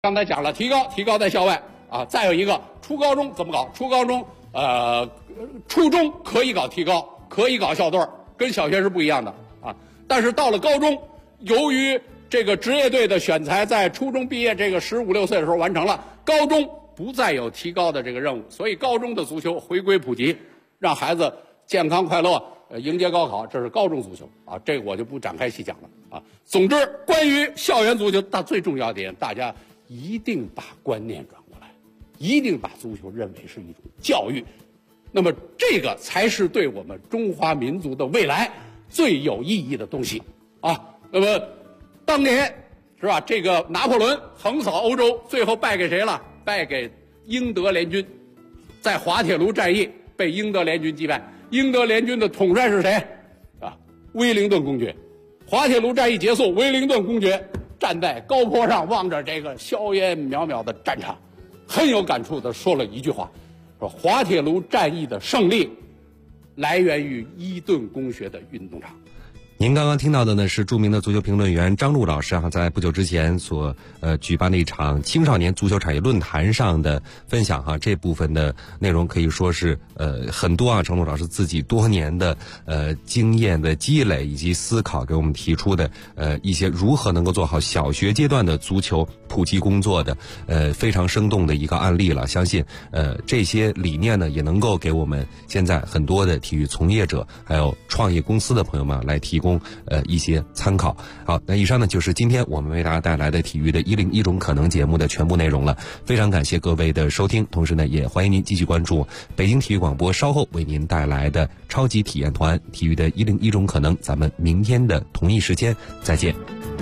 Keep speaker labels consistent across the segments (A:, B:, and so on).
A: 刚才讲了，提高在校外啊，再有一个初高中怎么搞？初高中初中可以搞提高，可以搞校队，跟小学是不一样的啊。但是到了高中，由于这个职业队的选材在初中毕业这个15、16岁的时候完成了，高中不再有提高的这个任务，所以高中的足球回归普及，让孩子健康快乐迎接高考，这是高中足球啊，这个我就不展开细讲了啊。总之，关于校园足球，最重要的点，大家一定把观念转过来，一定把足球认为是一种教育，那么这个才是对我们中华民族的未来最有意义的东西啊。那么当年是吧，这个拿破仑横扫欧洲，最后败给谁了？败给英德联军，在滑铁卢战役被英德联军击败。英德联军的统帅是谁啊？威灵顿公爵。滑铁卢战役结束，威灵顿公爵站在高坡上，望着这个硝烟渺渺的战场，很有感触地说了一句话，说滑铁卢战役的胜利来源于伊顿公学的运动场。
B: 您刚刚听到的呢是著名的足球评论员张璐老师在不久之前所举办的一场青少年足球产业论坛上的分享这部分的内容可以说是很多张璐老师自己多年的经验的积累以及思考给我们提出的一些如何能够做好小学阶段的足球普及工作的非常生动的一个案例了。相信这些理念呢也能够给我们现在很多的体育从业者还有创业公司的朋友们来提供一些参考。好，那以上呢就是今天我们为大家带来的体育的101种可能节目的全部内容了。非常感谢各位的收听，同时呢也欢迎您继续关注北京体育广播稍后为您带来的超级体验团体育的101种可能。咱们明天的同一时间再见。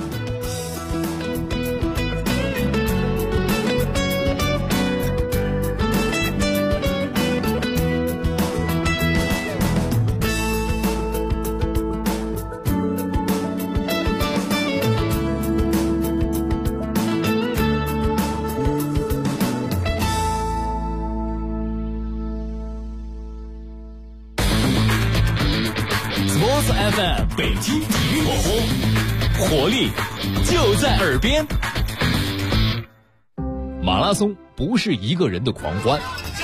C: FM 北京体育广播，活力就在耳边。马拉松不是一个人的狂欢，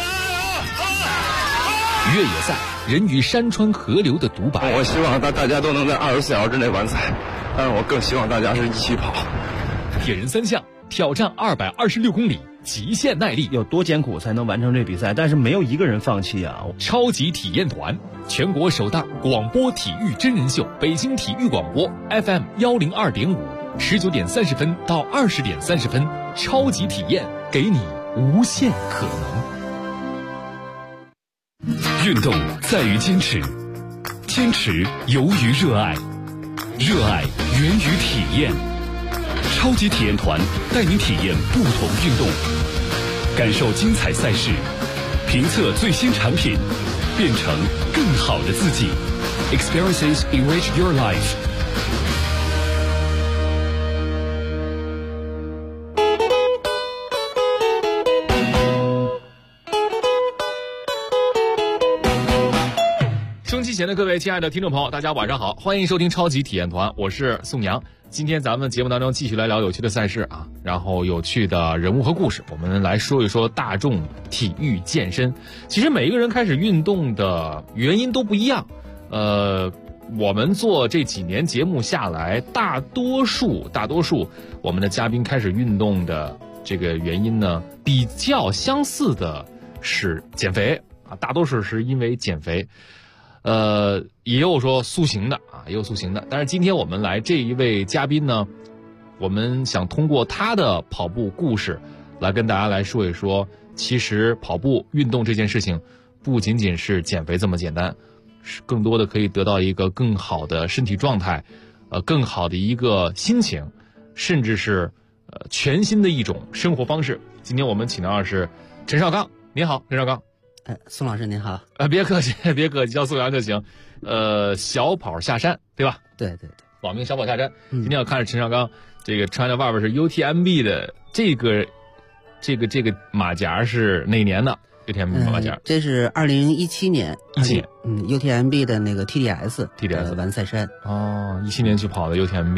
C: 越野赛人与山川河流的独白。
D: 我希望大家都能在24小时之内完赛，但是我更希望大家是一起跑。
C: 铁人三项挑战226公里，极限耐力，
E: 有多艰苦才能完成这比赛？但是没有一个人放弃啊！
C: 超级体验团，全国首档广播体育真人秀，北京体育广播 FM 102.5，19点30分到20点30分，超级体验，给你无限可能。运动在于坚持，坚持由于热爱，热爱源于体验。超级体验团带您体验不同运动，感受精彩赛事，评测最新产品，变成更好的自己。Experiences enrich your life。收音机前的各位亲爱的听众朋友，大家晚上好，欢迎收听超级体验团，我是宋阳。今天咱们节目当中继续来聊有趣的赛事然后有趣的人物和故事，我们来说一说大众体育健身。其实每一个人开始运动的原因都不一样，我们做这几年节目下来，大多数我们的嘉宾开始运动的这个原因呢，比较相似的是减肥大多数是因为减肥。也有说塑形的也有塑形的。但是今天我们来这一位嘉宾呢，我们想通过他的跑步故事来跟大家来说一说，其实跑步运动这件事情不仅仅是减肥这么简单，是更多的可以得到一个更好的身体状态，更好的一个心情，甚至是全新的一种生活方式。今天我们请到的是陈绍刚。您好，陈绍刚。
F: 宋老师您好。
C: 别客气，叫宋阳就行。小跑下山，对吧？
F: 对，
C: 网名小跑下山。今天要看着陈绍刚这个穿着外边是 UTMB 的这个马甲是哪年的 UTMB 马甲？
F: 这是2017年。
C: UTMB
F: 的那个 TDS 完赛山。
C: 17年去跑的 UTMB。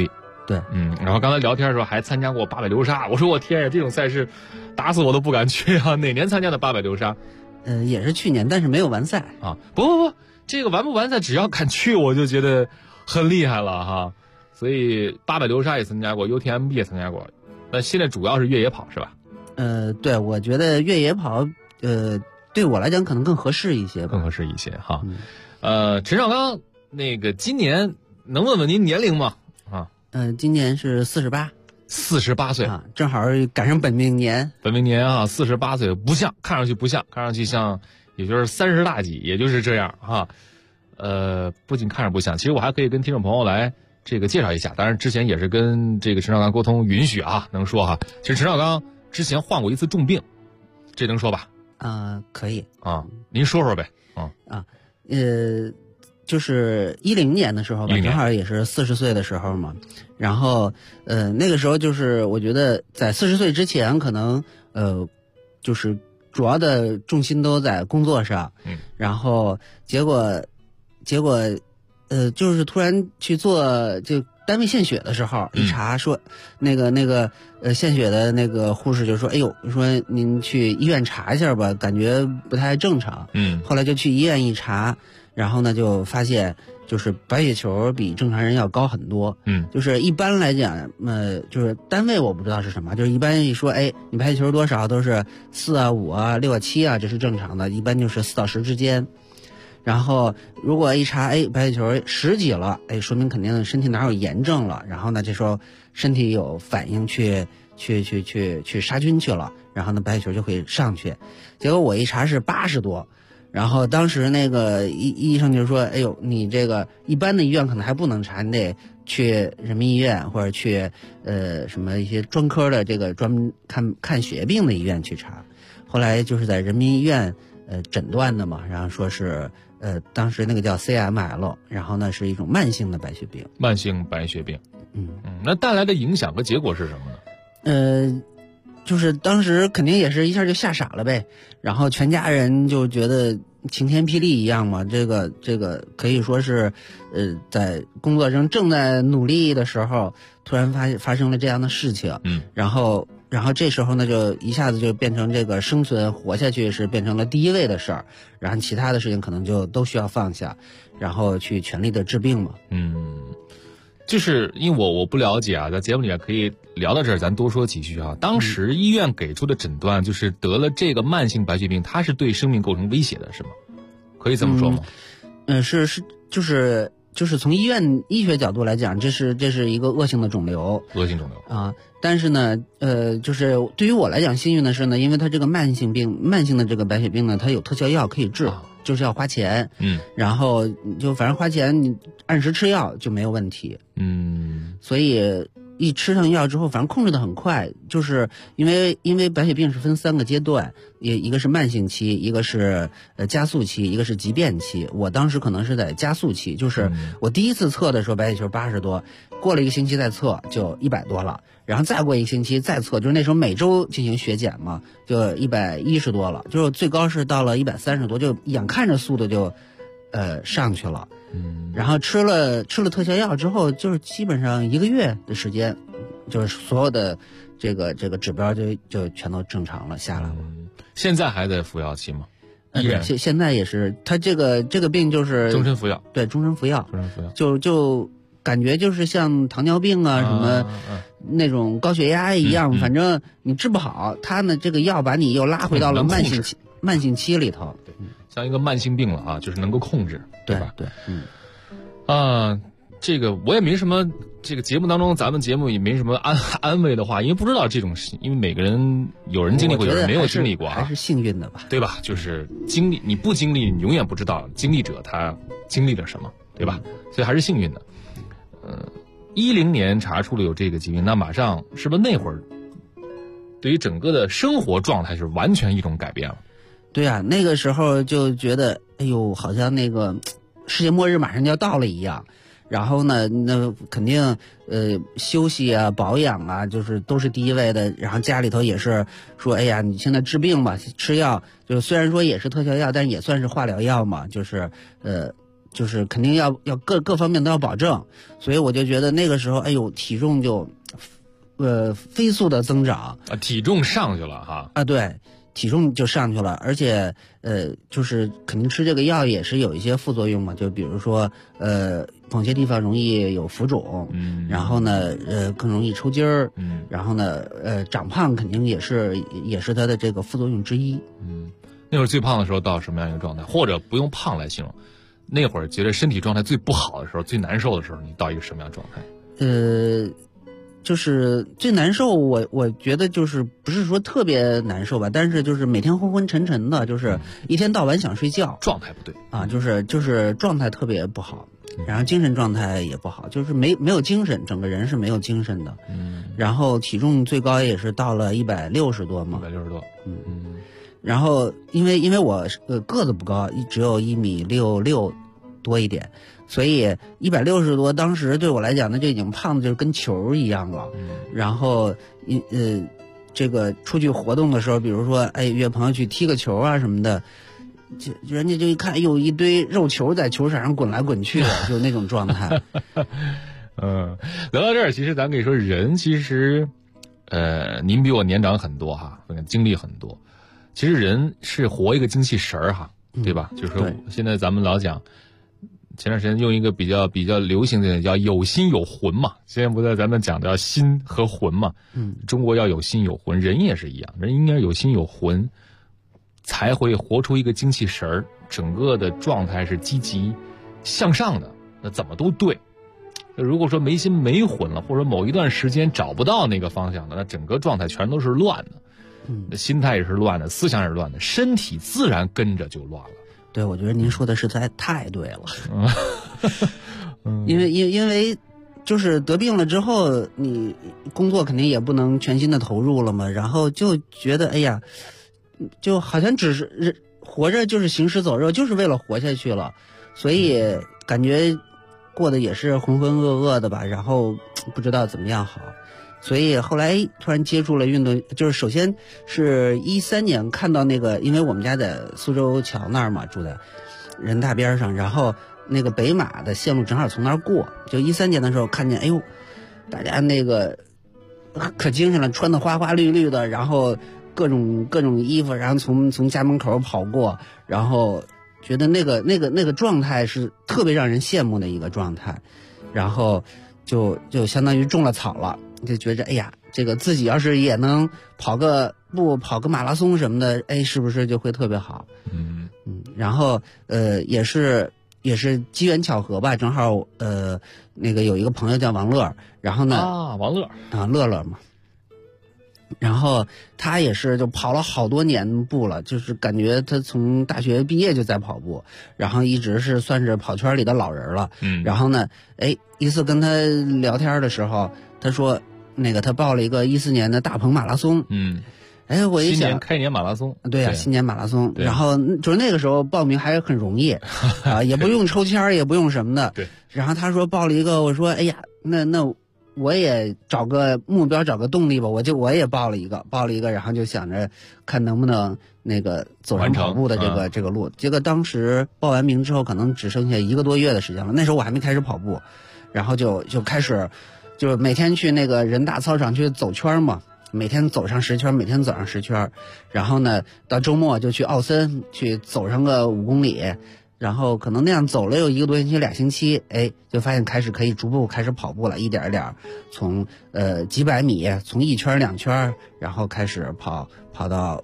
F: 对，
C: 然后刚才聊天的时候还参加过800流沙，我说我天呀，这种赛事打死我都不敢去啊！哪年参加的800流沙？
F: 也是去年，但是没有完赛
C: 啊。不，这个完不完赛，只要敢去，我就觉得很厉害了哈。所以800流沙也参加过 ，UTMB 也参加过，那现在主要是越野跑是吧？
F: 对，我觉得越野跑，对我来讲可能更合适一些吧。
C: 更合适一些哈。陈绍刚，那个今年能问问您年龄吗？啊？
F: 今年是48
C: 岁
F: 啊，正好赶上本命年。
C: 本命年啊，48岁不像，看上去不像，看上去像，也就是30大几，也就是这样哈。不仅看着不像，其实我还可以跟听众朋友来这个介绍一下。当然之前也是跟这个陈绍刚沟通允许啊，能说哈。其实陈绍刚之前患过一次重病，这能说吧？
F: 可以
C: 啊，您说说呗。
F: 就是10年的时候吧，正好也是40岁的时候嘛。然后那个时候就是我觉得在40岁之前，可能就是主要的重心都在工作上。然后结果就是突然去做就单位献血的时候，一查说那个献血的那个护士就说：“哎呦，说您去医院查一下吧，感觉不太正常。”后来就去医院一查。然后呢，就发现就是白血球比正常人要高很多。就是一般来讲，就是单位我不知道是什么，就是一般一说，哎，你白血球多少都是4啊、5啊、6啊、7啊，这是正常的，一般就是4到10之间。然后如果一查，哎，白血球10几了，哎，说明肯定身体哪有炎症了。然后呢，这时候身体有反应去杀菌去了，然后呢，白血球就会上去。结果我一查是80多。然后当时那个医生就说：“哎呦，你这个一般的医院可能还不能查，你得去人民医院或者去什么一些专科的这个专门看血液病的医院去查。”后来就是在人民医院诊断的嘛，然后说是当时那个叫 CML， 然后呢是一种慢性的白血病。慢性白血病，那带来的影响和结果是什么呢？就是当时肯定也是一下就吓傻了呗，然后全家人就觉得晴天霹雳一样嘛。这个可以说是，在工作中正在努力的时候，突然发生了这样的事情。然后这时候呢，就一下子就变成这个生存活下去是变成了第一位的事儿，然后其他的事情可能就都需要放下，然后去全力的治病嘛。就是因为我不了解啊，在节目里面可以聊到这儿，咱多说几句啊。当时医院给出的诊断就是得了这个慢性白血病，它是对生命构成威胁的，是吗？可以这么说吗？就是从医院医学角度来讲，这是一个恶性的肿瘤。恶性肿瘤啊，但是呢，就是对于我来讲，幸运的是呢，因为它这个慢性的这个白血病呢，它有特效药可以治。就是要花钱，然后就反正花钱，你按时吃药就没有问题，所以一吃上药之后，反正控制的很快，就是因为白血病是分3个阶段，一个是慢性期，一个是加速期，一个是急变期。我当时可能是在加速期，就是我第一次测的时候白血球80多，过了1个星期再测就100多了。然后再过1个星期再测，就是那时候每周进行血检嘛，就110多了，就是最高是到了130多，就眼看着速度就上去了。然后吃了特效药之后，就是基本上1个月的时间，就是所有的这个指标就全都正常了下来了。现在还在服药期吗？现在也是，他这个病就是终身服药。对，终身服药。就感觉就是像糖尿病啊什么那种高血压一样，反正你治不好，他呢这个药把你又拉回到了慢性期里头。对，像一个慢性病了啊，就是能够控制，对吧？对，这个我也没什么，这个节目当中咱们节目也没什么安慰的话，因为不知道这种事，因为每个人有人经历过，有人没有经历过啊，还是幸运的吧，对吧？就是经历，你不经历，你永远不知道经历者他经历了什么，对吧？所以还是幸运的。10年查出了有这个疾病，那马上是不是那会儿对于整个的生活状态是完全一种改变了？对啊，那个时候就觉得，哎呦，好像那个世界末日马上就要到了一样。然后呢，那肯定休息啊、保养啊，就是都是第一位的。然后家里头也是说，哎呀，你现在治病吧，吃药，就虽然说也是特效药，但也算是化疗药嘛，就是就是肯定要各方面都要保证，所以我就觉得那个时候，哎呦，体重就飞速的增长
C: 啊，体重上去了哈
F: 啊，对，体重就上去了，而且就是肯定吃这个药也是有一些副作用嘛，就比如说某些地方容易有浮肿，然后呢更容易抽筋儿，然后呢长胖肯定也是它的这个副作用之一。
C: 那会儿最胖的时候到什么样一个状态？或者不用胖来形容，那会儿觉得身体状态最不好的时候、最难受的时候，你到一个什么样的状态？
F: 就是最难受，我觉得就是不是说特别难受吧，但是就是每天昏昏沉沉的，就是一天到晚想睡觉，
C: 状态不对
F: 啊，就是状态特别不好，然后精神状态也不好，就是没有精神，整个人是没有精神的。然后体重最高也是到了160多嘛
C: ，160多，
F: 然后因为我个子不高，只有1.66米多一点。所以160多，当时对我来讲呢，就已经胖的就是跟球一样了。然后这个出去活动的时候，比如说约朋友去踢个球啊什么的，就人家就一看，有一堆肉球在球场上滚来滚去的，就那种状态。
C: 聊到这儿，其实咱可以说，人其实您比我年长很多哈，经历很多。其实人是活一个精气神儿哈，对吧？就是说现在咱们老讲。前段时间用一个比较流行的叫有心有魂嘛，现在不在咱们讲的叫心和魂嘛，中国要有心有魂，人也是一样，人应该有心有魂，才会活出一个精气神儿，整个的状态是积极向上的，那怎么都对。如果说没心没魂了，或者某一段时间找不到那个方向的，那整个状态全都是乱的，心态也是乱的，思想也是乱的，身体自然跟着就乱了。
F: 对，我觉得您说的实在太对了。因为就是得病了之后，你工作肯定也不能全心的投入了嘛，然后就觉得哎呀，就好像只是活着就是行尸走肉，就是为了活下去了，所以感觉过得也是浑浑噩噩的吧，然后不知道怎么样好。所以后来突然接触了运动，就是首先是13年看到那个，因为我们家在苏州桥那儿嘛，住在人大边上，然后那个北马的线路正好从那儿过，就13年的时候看见，哎呦，大家那个可精神了，穿的花花绿绿的，然后各种衣服，然后从家门口跑过，然后觉得那个状态是特别让人羡慕的一个状态，然后就相当于种了草了。就觉着哎呀，这个自己要是也能跑个马拉松什么的，哎，是不是就会特别好？然后也是机缘巧合吧，正好那个有一个朋友叫王乐，然后呢
C: 王乐
F: 乐乐嘛，然后他也是就跑了好多年步了，就是感觉他从大学毕业就在跑步，然后一直是算是跑圈里的老人了。然后呢，一次跟他聊天的时候，他说那个他报了一个14年的大鹏马拉松。我一想
C: 开年马拉松，
F: 对呀，新年马拉松。然后就是那个时候报名还很容易啊，也不用抽签，也不用什么的。
C: 对。
F: 然后他说报了一个，我说哎呀，那我也找个目标，找个动力吧。我也报了一个，然后就想着看能不能那个走上跑步的这个路。结果当时报完名之后，可能只剩下1个多月的时间了。那时候我还没开始跑步，然后就开始，就每天去那个人大操场去走圈嘛。每天走上10圈，然后呢，到周末就去奥森去走上个5公里，然后可能那样走了有1个多星期、2星期，就发现可以逐步开始跑步了，一点一点从几百米，从1圈2圈，然后开始跑到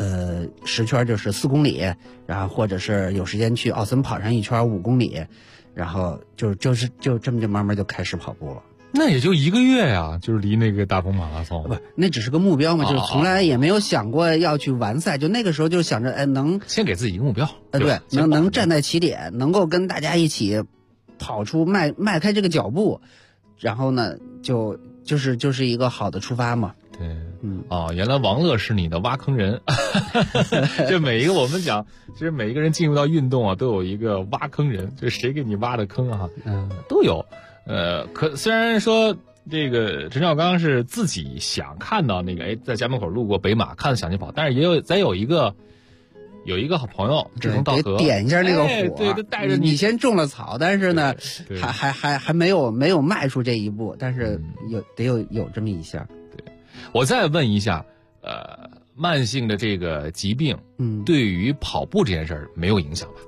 F: 10圈就是4公里，然后或者是有时间去奥森跑上1圈5公里，然后就这么慢慢就开始跑步了。
C: 那也就1个月呀，就是离那个大鹏马拉松，
F: 不，那只是个目标嘛，就是从来也没有想过要去完赛，就那个时候就想着，能
C: 先给自己一个目标，
F: 对，能站在起点，能够跟大家一起跑出迈开这个脚步，然后呢，就是一个好的出发嘛。
C: 对，原来王乐是你的挖坑人，就每一个我们讲，其实每一个人进入到运动啊，都有一个挖坑人，就谁给你挖的坑啊，都有。虽然说这个陈绍刚是自己想看到那个在家门口路过北马，看着想去跑，但是也有一个有一个好朋友志同道合，
F: 得点一下那个火，
C: 对，带着
F: 你先种了草，但是呢，
C: 对
F: 还没有迈出这一步，但是得有这么一下。
C: 对，我再问一下，慢性的这个疾病，对于跑步这件事儿没有影响吧？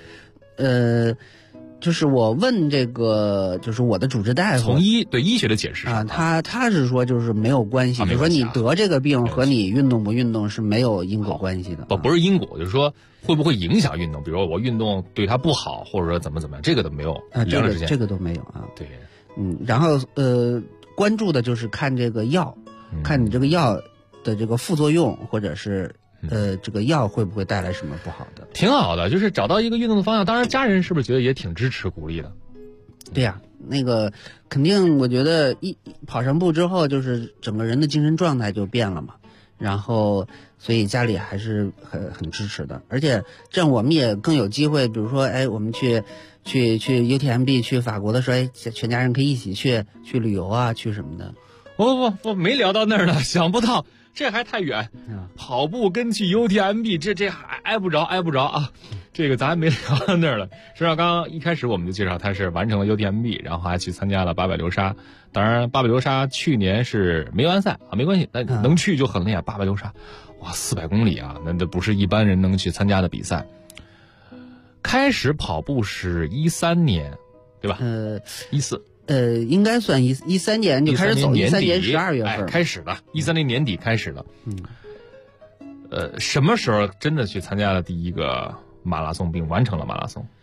F: 就是我问这个，就是我的主治大夫，
C: 从医学的解释上
F: 他是说就是没有关系，就是说你得这个病和你运动不运动是没有因果关系的。
C: 不是因果，就是说会不会影响运动？比如说我运动对它不好，或者说怎么样，这个都没有啊，
F: 这个都没有啊。
C: 对，
F: 然后关注的就是看这个药，看你这个药的这个副作用，或者是。这个药会不会带来什么不好的？
C: 挺好的，就是找到一个运动的方向。当然，家人是不是觉得也挺支持、鼓励的？
F: 对呀，那个肯定，我觉得跑上步之后，就是整个人的精神状态就变了嘛。然后，所以家里还是很支持的，而且这样我们也更有机会，比如说，我们去 UTMB 去法国的时候，全家人可以一起去旅游啊，去什么的。
C: 我没聊到那儿呢，想不到。这还太远，跑步跟去 UTMB 这还挨不着啊！这个咱还没聊到那儿了。实际上，刚刚一开始我们就介绍他是完成了 UTMB， 然后还去参加了800流沙。当然，800流沙去年是没完赛啊，没关系，但能去就很厉害。800流沙，哇，400公里啊，那不是一般人能去参加的比赛。开始跑步是13年，对吧？14。
F: 应该算13年就开始走，13年12月份
C: 开始的，13年年底开始的。什么时候真的去参加了第一个马拉松，并完成了马拉松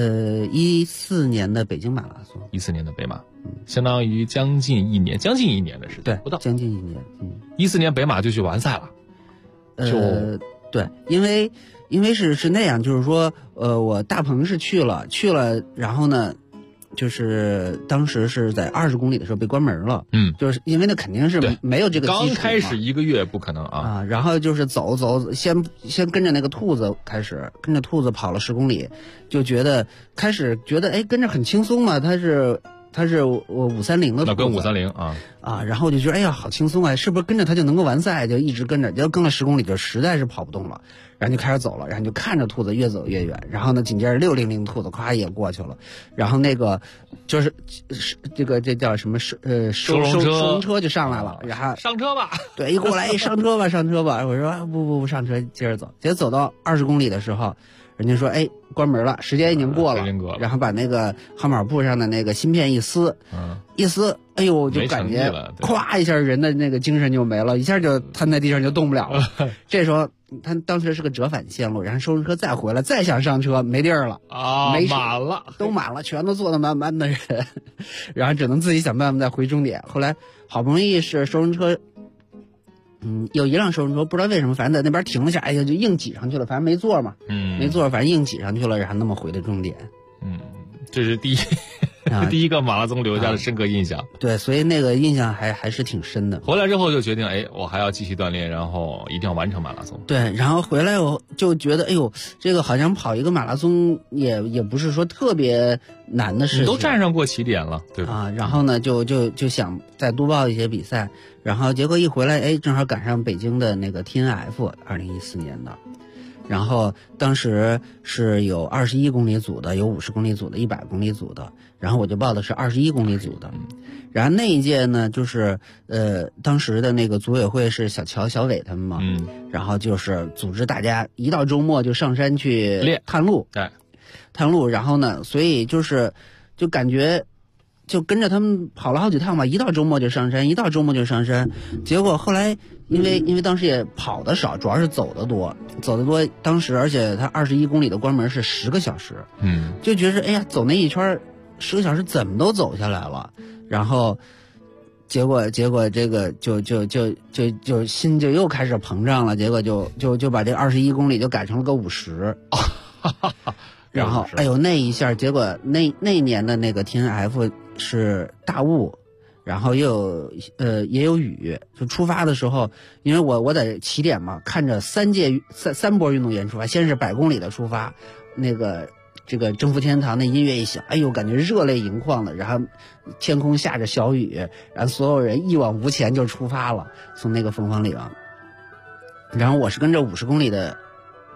F: ？14年的北京马拉松
C: ，14年的北马，相当于将近一年的时间，
F: 对，
C: 不到
F: 将近一年。
C: 14年北马就去完赛了，
F: 对，因为是那样，就是说，我大鹏是去了，然后呢。就是当时是在20公里的时候被关门了，就是因为那肯定是没有这个基础，
C: 刚开始1个月不可能啊，
F: 然后就是走，先跟着那个兔子开始，跟着兔子跑了10公里，就开始觉得跟着很轻松嘛，他是我530的兔子，
C: 那跟530
F: 然后我就觉得好轻松啊，是不是跟着他就能够完赛？就一直跟着，就跟了10公里就实在是跑不动了。然后就开始走了，然后就看着兔子越走越远，然后呢，紧接着600兔子咵也过去了，然后那个就是这叫什么收容车就上来了，然后
C: 上车吧，
F: 对，一过来上车吧，我说不上车，接着走，结果走到20公里的时候，人家说关门了，时间已经过了，然后把那个号码布上的那个芯片一撕，就感觉咵一下人的那个精神就没了，一下就瘫在地上就动不了了。这时候他当时是个折返线路，然后收容车再回来，再想上车没地儿了
C: 满了，
F: 都满了，全都坐得满满的人，然后只能自己想办法再回终点。后来好不容易是收容车，有一辆收容车不知道为什么，反正在那边停了下，就硬挤上去了，反正没座嘛，没座，反正硬挤上去了，然后那么回的终点。
C: 这是第一个马拉松留下的深刻印象。
F: 对，所以那个印象还是挺深的。
C: 回来之后就决定，我还要继续锻炼，然后一定要完成马拉松。
F: 对，然后回来我就觉得，这个好像跑一个马拉松也不是说特别难的事情。
C: 你都站上过起点了，对吧？
F: 然后呢，就想再督报一些比赛，然后结果一回来，正好赶上北京的那个 TNF，2014年的。然后当时是有21公里组的，有50公里组的，100公里组的，然后我就报的是21公里组的。然后那一届呢，就是当时的那个组委会是小乔、小伟他们嘛，然后就是组织大家一到周末就上山去探路，探路，然后呢，所以就感觉。就跟着他们跑了好几趟吧，一到周末就上山，结果后来因为当时也跑得少，主要是走得多，当时而且他21公里的关门是10个小时，就觉得走那一圈10个小时怎么都走下来了，然后结果这个就心就又开始膨胀了，结果就把这21公里就改成了个50。然后那一下，结果那年的那个 TNF 是大雾，然后也有雨。就出发的时候，因为我在起点嘛，看着三波运动员出发，先是100公里的出发，这个征服天堂的音乐一响，感觉热泪盈眶的。然后天空下着小雨，然后所有人一往无前就出发了，从那个凤凰岭。然后我是跟着50公里的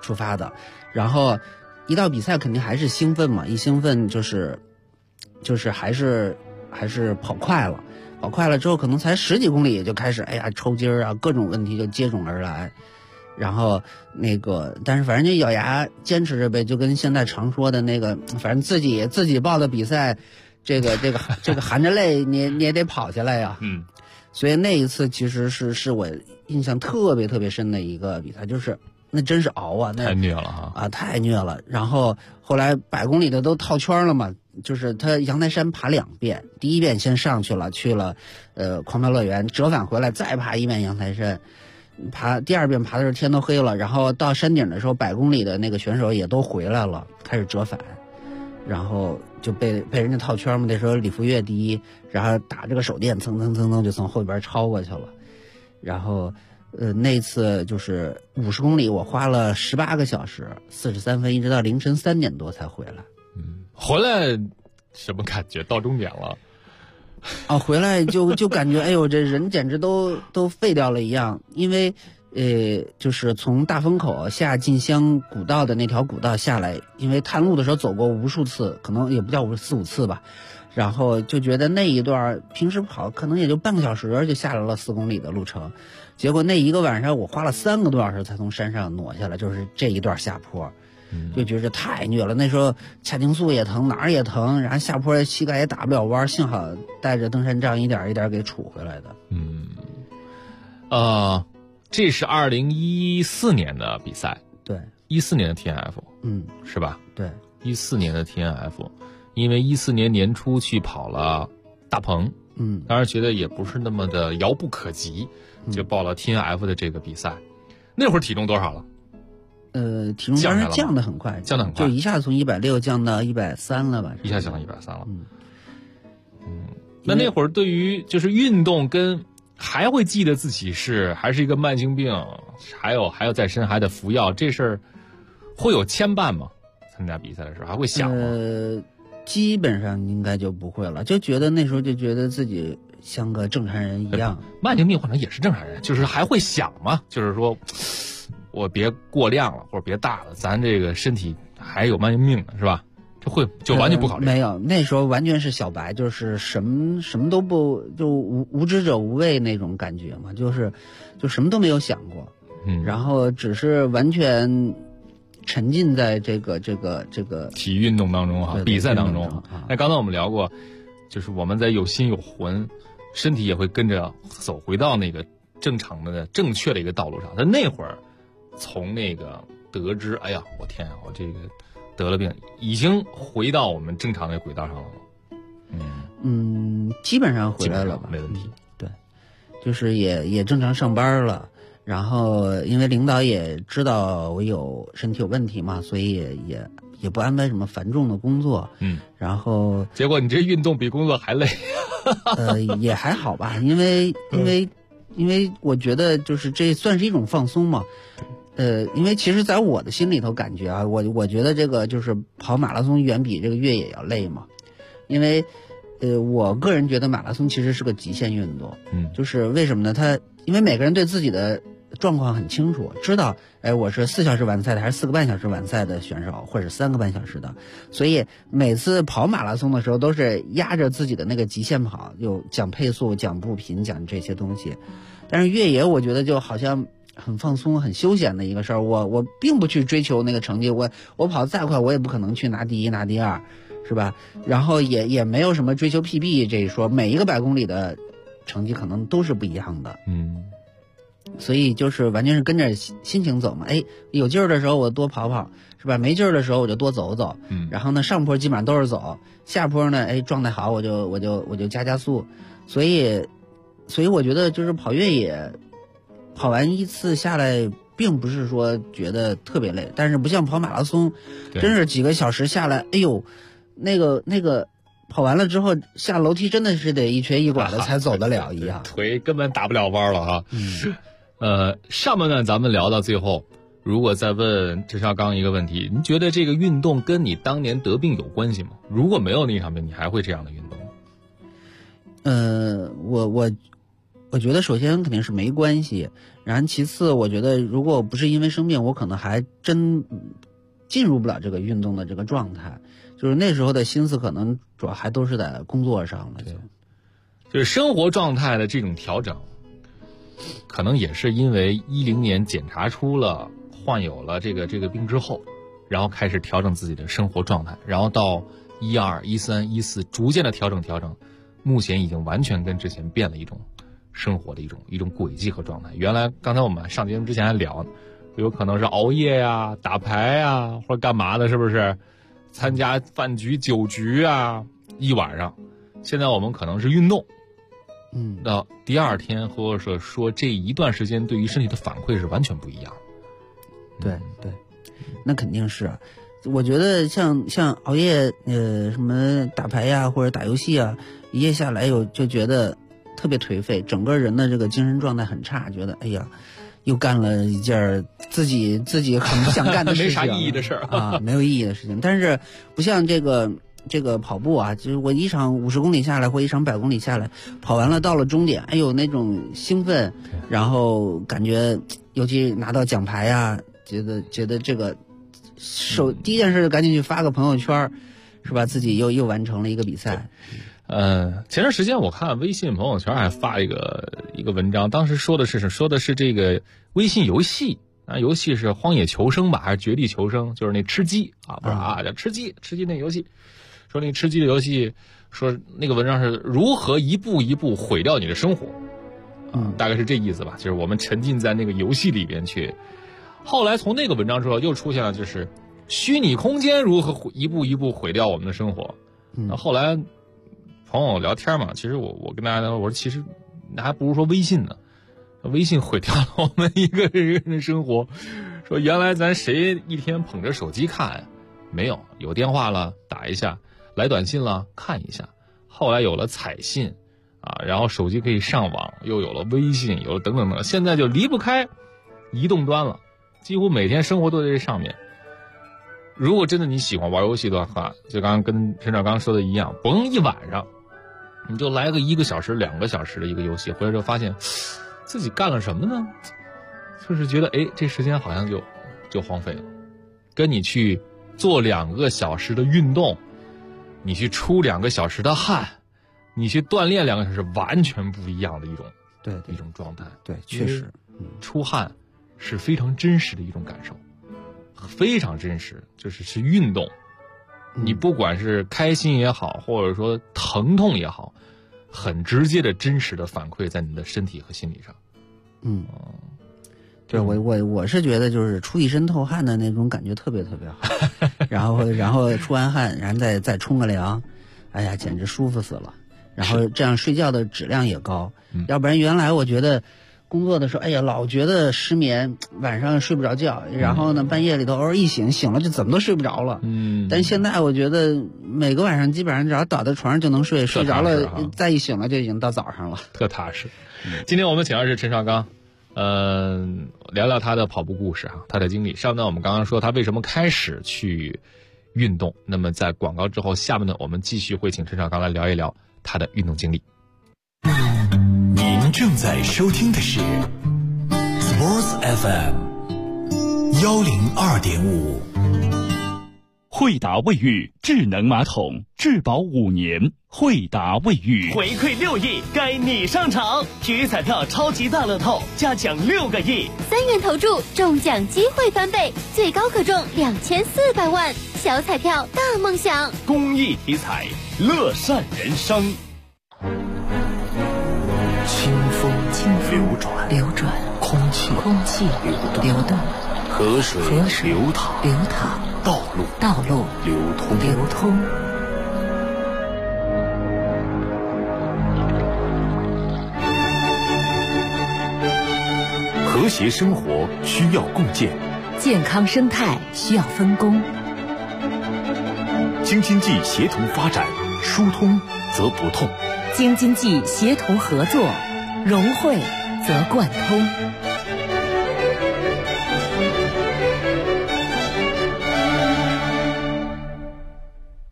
F: 出发的，然后一到比赛肯定还是兴奋嘛，一兴奋就是还是跑快了，跑快了之后可能才10几公里就开始哎呀抽筋啊，各种问题就接踵而来。然后但是反正就咬牙坚持着呗，就跟现在常说的那个，反正自己报的比赛，这个含着泪你也得跑下来呀。所以那一次其实是我印象特别特别深的一个比赛，就是那真是熬啊，那
C: 太虐了哈
F: 啊，太虐了。然后后来100公里的都套圈了嘛，就是他阳台山爬2遍，第一遍先上去了狂飙乐园，折返回来再爬1遍阳台山。第2遍爬的时候天都黑了，然后到山顶的时候100公里的那个选手也都回来了，开始折返，然后就被人家套圈嘛。那时候李福月第一，然后打这个手电蹭蹭蹭蹭就从后边超过去了。然后那次就是50公里我花了18个小时43分，一直到凌晨3点多才回来。
C: 回来什么感觉？到终点了
F: 回来就感觉哎呦，这人简直都废掉了一样。因为就是从大风口下进香古道的那条古道下来，因为探路的时候走过无数次，可能也不叫4、5次吧，然后就觉得那一段平时跑可能也就半个小时就下来了4公里的路程，结果那一个晚上我花了3个多小时才从山上挪下来，就是这一段下坡。就觉得太虐了，那时候髂胫束也疼，哪儿也疼，然后下坡膝盖也打不了弯，幸好带着登山杖一点一点给杵回来的。
C: 这是2014年的比赛，
F: 对
C: ，14年的 TNF， 是吧？
F: 对
C: ，14年的 TNF， 因为14年年初去跑了大鹏，当时觉得也不是那么的遥不可及，就报了 TNF 的这个比赛。那会儿体重多少了？
F: 体重当时降得很快，就一下从160降到130了吧？
C: 一下降到130了。那会儿对于就是运动跟还会记得自己还是一个慢性病，还要在身还得服药，这事儿会有牵绊吗？参加比赛的时候还会想吗？
F: 基本上应该就不会了，就觉得那时候就觉得自己像个正常人一样。
C: 慢性病患者也是正常人，就是还会想嘛，就是说我别过量了，或者别大了，咱这个身体还有慢性病呢，是吧？就完全不考虑。
F: 没有，那时候完全是小白，就是什么都不，就无知者无畏那种感觉嘛，就什么都没有想过，然后只是完全沉浸在这个
C: 体育运动当中哈，比赛当中。那刚才我们聊过，就是我们在有心有魂，身体也会跟着走回到那个正常的正确的一个道路上。但那会儿从那个得知，哎呀，我天啊，我这个得了病，已经回到我们正常的轨道上了吗？基本上
F: 回来了吧，
C: 没问题。
F: 对，就是也正常上班了。然后因为领导也知道我有身体有问题嘛，所以也不安排什么繁重的工作。然后
C: 结果你这运动比工作还累。
F: 也还好吧，因为我觉得就是这算是一种放松嘛。因为其实在我的心里头感觉啊，我觉得这个就是跑马拉松远比这个越野要累嘛。因为我个人觉得马拉松其实是个极限运动。就是为什么呢？因为每个人对自己的状况很清楚，知道我是4小时完赛的还是4个半小时完赛的选手，或者是3个半小时的，所以每次跑马拉松的时候都是压着自己的那个极限跑，有讲配速讲步频讲这些东西。但是越野我觉得就好像很放松很休闲的一个事儿，我并不去追求那个成绩，我跑再快我也不可能去拿第一拿第二，是吧？然后也没有什么追求 PB 这一说，每一个100公里的成绩可能都是不一样的。所以就是完全是跟着心情走嘛。有劲儿的时候我多跑跑，是吧？没劲儿的时候我就多走走。然后呢，上坡基本上都是走，下坡呢，状态好我就加速。所以我觉得就是跑越野，跑完一次下来，并不是说觉得特别累，但是不像跑马拉松，真是几个小时下来，哎呦，那个跑完了之后下楼梯真的是得一瘸一拐的才走得了一样，
C: 腿根本打不了弯了啊。上半段咱们聊到最后，如果再问郑绍刚一个问题，你觉得这个运动跟你当年得病有关系吗？如果没有那场病，你还会这样的运动吗？
F: 我觉得首先肯定是没关系， 然后其次，我觉得如果我不是因为生病，我可能还真进入不了这个运动的这个状态，就是那时候的心思可能主要还都是在工作上了。
C: 就是生活状态的这种调整，可能也是因为10年检查出了患有了这个病之后，然后开始调整自己的生活状态，然后到12、13、14逐渐的调整，目前已经完全跟之前变了一种生活的一种轨迹和状态。原来刚才我们上节目之前还聊，有可能是熬夜呀、打牌呀，或者干嘛的，是不是？参加饭局、酒局啊，一晚上。现在我们可能是运动。那第二天或者说这一段时间对于身体的反馈是完全不一样。
F: 对，那肯定是。我觉得像熬夜什么打牌呀或者打游戏啊，一夜下来就觉得特别颓废，整个人的这个精神状态很差，觉得哎呀又干了一件自己很不想干的事情
C: 没啥意义的事儿
F: 啊，没有意义的事情。但是不像这个跑步啊，就是我一场50公里下来或一场100公里下来，跑完了到了终点，哎呦那种兴奋，然后感觉尤其拿到奖牌啊，觉得这个第一件事赶紧去发个朋友圈，是吧？自己又完成了一个比赛。
C: 前段时间我看微信朋友圈还发一个文章，当时说的是这个微信游戏啊，游戏是荒野求生吧，还是绝地求生？就是那吃鸡啊，不是啊，叫吃鸡那游戏。说那个吃鸡的游戏，说那个文章是如何一步一步毁掉你的生活，大概是这意思吧。就是我们沉浸在那个游戏里边去。后来从那个文章之后又出现了，就是虚拟空间如何一步一步毁掉我们的生活。后来朋友聊天嘛，其实我跟大家聊，我说其实那还不如说微信呢，微信毁掉了我们一个人的生活。说原来咱谁一天捧着手机看，没有电话了打一下，来短信了看一下，后来有了彩信啊，然后手机可以上网，又有了微信，有了等等，现在就离不开移动端了，几乎每天生活都在这上面。如果真的你喜欢玩游戏的话，就刚刚跟陈长刚说的一样，甭一晚上，你就来个1个小时、2个小时的一个游戏，回来之后发现自己干了什么呢？就是觉得这时间好像就荒废了，跟你去做2个小时的运动，你去出2个小时的汗，你去锻炼2个小时，完全不一样的一种状态。
F: 对，确实，
C: 出汗是非常真实的一种感受，非常真实，就是运动。你不管是开心也好，或者说疼痛也好，很直接的真实的反馈在你的身体和心理上。
F: 对，我是觉得就是出一身透汗的那种感觉特别特别好，然后出完汗，然后再冲个凉，哎呀，简直舒服死了。然后这样睡觉的质量也高，要不然原来我觉得工作的时候，哎呀，老觉得失眠，晚上睡不着觉，然后呢，半夜里头偶尔一醒了就怎么都睡不着了。但是现在我觉得每个晚上基本上只要倒在床上就能睡着了，再一醒了就已经到早上了，
C: 特踏实。今天我们请的是陈绍刚，聊聊他的跑步故事啊，他的经历。上面我们刚刚说他为什么开始去运动，那么在广告之后，下面呢我们继续会请陈绍刚来聊一聊他的运动经历。
G: 您正在收听的是 Sports FM 102.5。
H: 惠达卫浴智能马桶，质保5年。惠达卫浴
I: 回馈6亿，该你上场！体育彩票超级大乐透，加奖6个亿
J: ，3元投注，中奖机会翻倍，最高可中2400万。小彩票大梦想，
I: 公益体彩，乐善人生。
G: 清风流转，空气流动，河水流淌，道路流通。和谐生活需要共建，
K: 健康生态需要分工。
G: 京津冀协同发展，疏通则不痛；
K: 京津冀协同合作，融汇则贯通。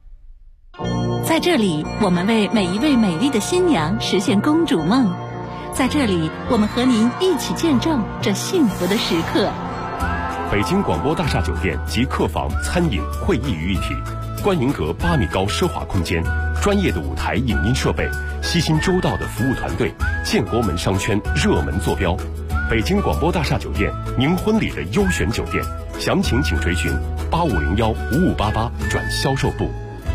L: 在这里，我们为每一位美丽的新娘实现公主梦。
K: 在这里，我们和您一起见证这幸福的时刻。
L: 北京广播大厦酒店集客房、餐饮、会议于一体，观云阁8米高奢华空间，专业的舞台影音设备，悉心周到的服务团队，建国门商圈热门坐标。北京广播大厦酒店，您婚礼的优选酒店，详情请垂询8501-5588转销售部。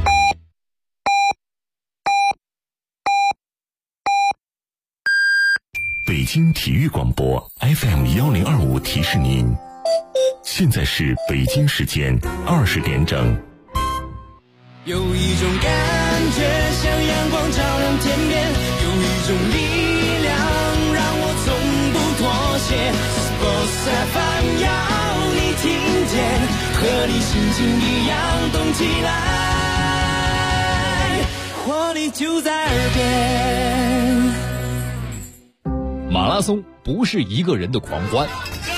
M: 北京体育广播 FM1025提示您，现在是北京时间20点整。
N: 有一种感觉像阳光照亮天边，有一种力量让我从不妥协。Sports FM 要你听见，和你心情一样动起来，活力就在耳边。
C: 马拉松不是一个人的狂欢，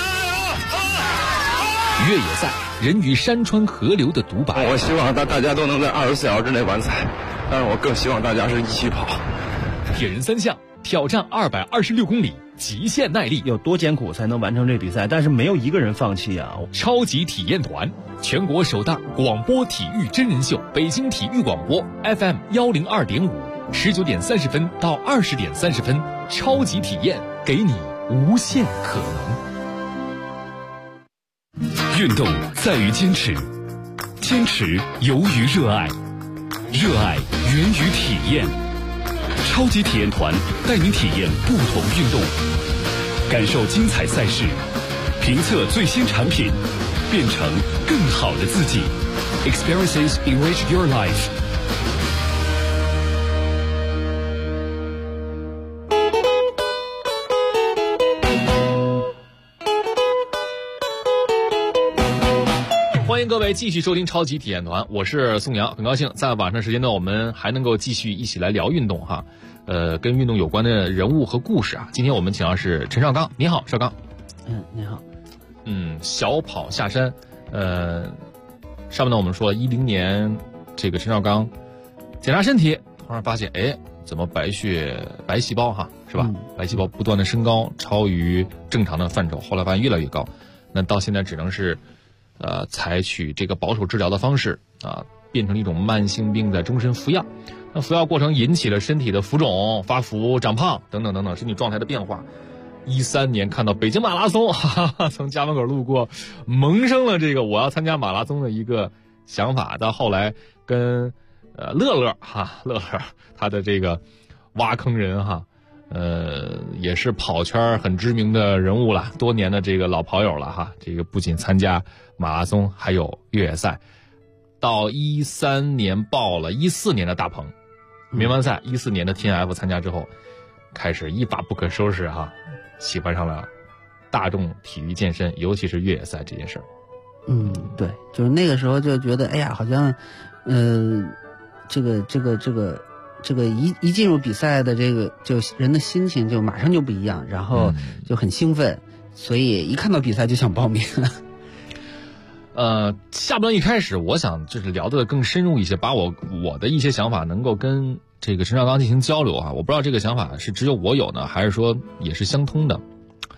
C: 越野赛人与山川河流的独白。
D: 我希望大家都能在24小时之内完赛，但是我更希望大家是一起跑。
C: 铁人3项挑战226公里，极限耐力，
E: 有多艰苦才能完成这比赛？但是没有一个人放弃啊！
C: 超级体验团，全国首档广播体育真人秀，北京体育广播 FM102.5。19点30分到20点30分，超级体验，给你无限可
H: 能。运动在于坚持，坚持由于热爱，热爱源于体验。超级体验团带您体验不同运动，感受精彩赛事，评测最新产品，变成更好的自己。Experiences enrich your life。
C: 欢迎各位继续收听超级体验团，我是宋阳，很高兴在晚上时间呢，我们还能够继续一起来聊运动哈，跟运动有关的人物和故事啊。今天我们请到是陈绍刚，你好，绍刚。
F: 你好。
C: 小跑下山，上面呢我们说10年，这个陈绍刚检查身体，突然发现，怎么白细胞哈，是吧？白细胞不断的升高，超于正常的范畴，后来发现越来越高，那到现在只能是。采取这个保守治疗的方式啊，变成了一种慢性病，在终身服药。那服药过程引起了身体的浮肿、发福、长胖等等等等身体状态的变化。13年看到北京马拉松，从家门口路过，萌生了这个我要参加马拉松的一个想法。到后来跟乐乐他的这个挖坑人哈。也是跑圈很知名的人物了，多年的这个老跑友了哈。这个不仅参加马拉松，还有越野赛。到13年报了14年的大鹏棉完赛，14年的 TNF 参加之后，开始一发不可收拾哈，喜欢上了大众体育健身，尤其是越野赛这件事儿。
F: 对，就是那个时候就觉得，哎呀，好像，这个一进入比赛的这个，就人的心情就马上就不一样，然后就很兴奋，所以一看到比赛就想报名。
C: 下半段一开始，我想就是聊得更深入一些，把我的一些想法能够跟这个陈绍刚进行交流啊。我不知道这个想法是只有我有呢，还是说也是相通的。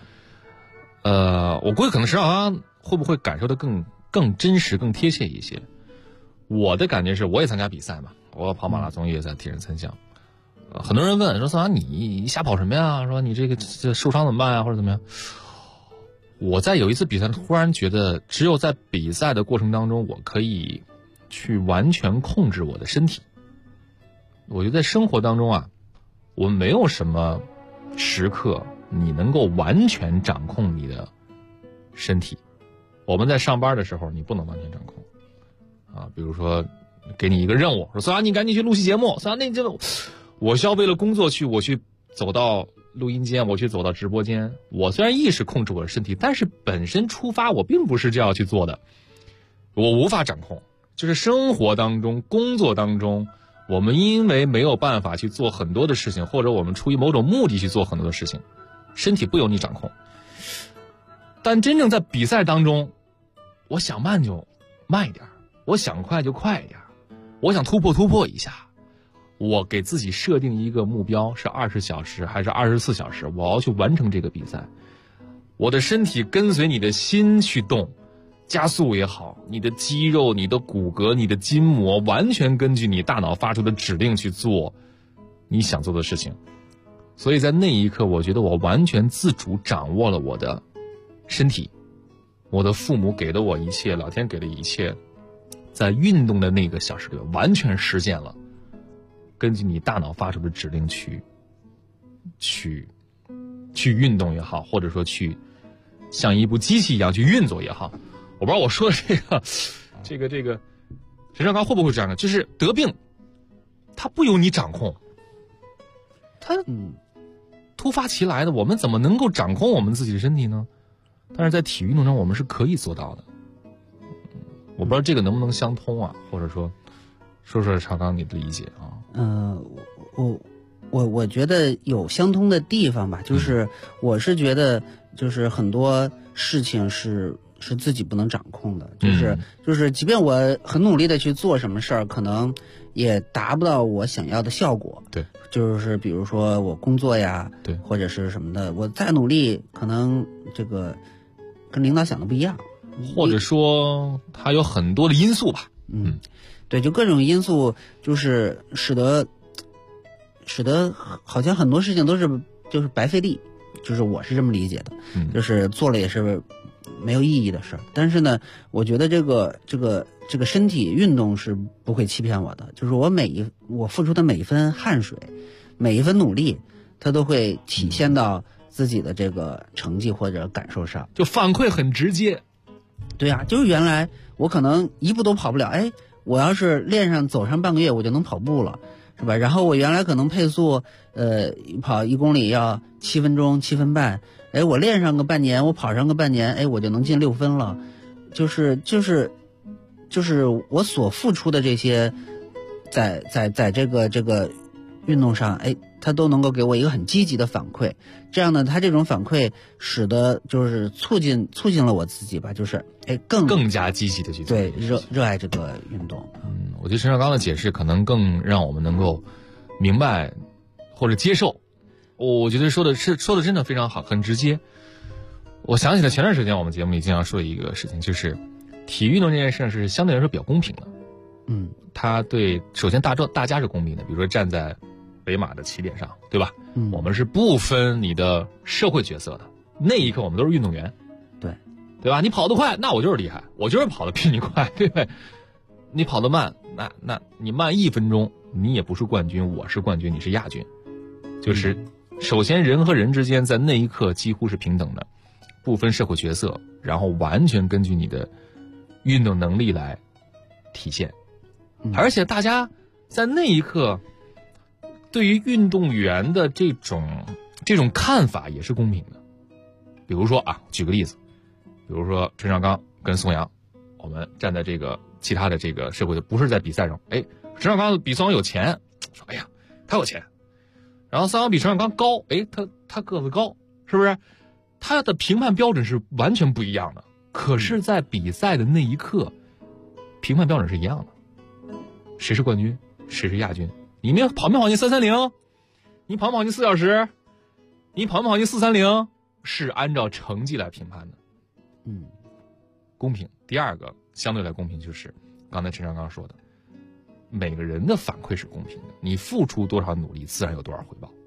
C: 我估计可能陈绍刚会不会感受的更真实、更贴切一些。我的感觉是，我也参加比赛嘛。我跑马拉松、越野赛、铁人3项，很多人问说：“宋阳，你瞎跑什么呀？说你这受伤怎么办呀，或者怎么样？”我在有一次比赛，忽然觉得，只有在比赛的过程当中，我可以去完全控制我的身体。我觉得在生活当中啊，我们没有什么时刻你能够完全掌控你的身体。我们在上班的时候，你不能完全掌控啊，比如说。给你一个任务，说宋阳你赶紧去录期节目，宋阳那我需要为了工作我去走到录音间，我去走到直播间。我虽然意识控制我的身体，但是本身出发我并不是这样去做的，我无法掌控。就是生活当中、工作当中，我们因为没有办法去做很多的事情，或者我们出于某种目的去做很多的事情，身体不由你掌控。但真正在比赛当中，我想慢就慢一点，我想快就快一点。我想突破一下， 我给自己设定一个目标是20小时还是24小时，我要去完成这个比赛。我的身体跟随你的心去动，加速也好，你的肌肉、你的骨骼、你的筋膜，完全根据你大脑发出的指令去做你想做的事情。所以在那一刻，我觉得我完全自主掌握了我的身体，我的父母给了我一切，老天给了一切，在运动的那个小时里完全实现了根据你大脑发出的指令去运动也好，或者说去像一部机器一样去运作也好。我不知道我说的这个陈绍刚会不会这样的，就是得病它不由你掌控，它突发其来的，我们怎么能够掌控我们自己的身体呢？但是在体育运动中我们是可以做到的。我不知道这个能不能相通啊，或者说绍刚你的理解啊。
F: 我觉得有相通的地方吧，就是我是觉得就是很多事情是自己不能掌控的，就是即便我很努力的去做什么事儿，可能也达不到我想要的效果。
C: 对，
F: 就是比如说我工作呀，
C: 对，
F: 或者是什么的，我再努力，可能这个跟领导想的不一样，
C: 或者说它有很多的因素吧。
F: 对，就各种因素，就是使得好像很多事情都是就是白费力，就是我是这么理解的，就是做了也是没有意义的事儿。但是呢，我觉得这个身体运动是不会欺骗我的，就是我付出的每一分汗水，每一分努力，它都会体现到自己的这个成绩或者感受上，
C: 就反馈很直接。
F: 对呀，就是原来我可能一步都跑不了，我要是走上半个月，我就能跑步了，是吧？然后我原来可能配速跑1公里要7分钟7分半，我练上个半年，我跑上个半年，我就能进6分了。就是我所付出的这些，在这个运动上，它都能够给我一个很积极的反馈。这样呢，它这种反馈使得就是促进了我自己吧，就是更
C: 加积极的去做，
F: 对，热爱这个运动。
C: 我觉得陈绍刚的解释可能更让我们能够明白或者接受。我觉得说的真的非常好，很直接。我想起了前段时间我们节目里经常说的一个事情，就是体育运动这件事是相对来说比较公平的。它对首先大家是公平的，比如说站在北马的起点上，对吧？我们是不分你的社会角色的，那一刻我们都是运动员，对吧？你跑得快，那我就是厉害，我就是跑得比你快，对不对？你跑得慢，那你慢1分钟，你也不是冠军，我是冠军，你是亚军。就是首先人和人之间在那一刻几乎是平等的，不分社会角色，然后完全根据你的运动能力来体现。而且大家在那一刻对于运动员的这种看法也是公平的。比如说举个例子，比如说陈绍刚跟宋阳，我们站在这个其他的这个社会的，不是在比赛上，陈绍刚比宋阳有钱，说他有钱，然后宋阳比陈绍刚高，他个子高，是不是？他的评判标准是完全不一样的。可是在比赛的那一刻，评判标准是一样的。谁是冠军，谁是亚军？你们跑没跑进330？你跑没跑进4小时？你跑没跑进430？是按照成绩来评判的。公平。第二个相对来公平就是刚才陈绍刚说的，每个人的反馈是公平的，你付出多少努力，自然有多少回报。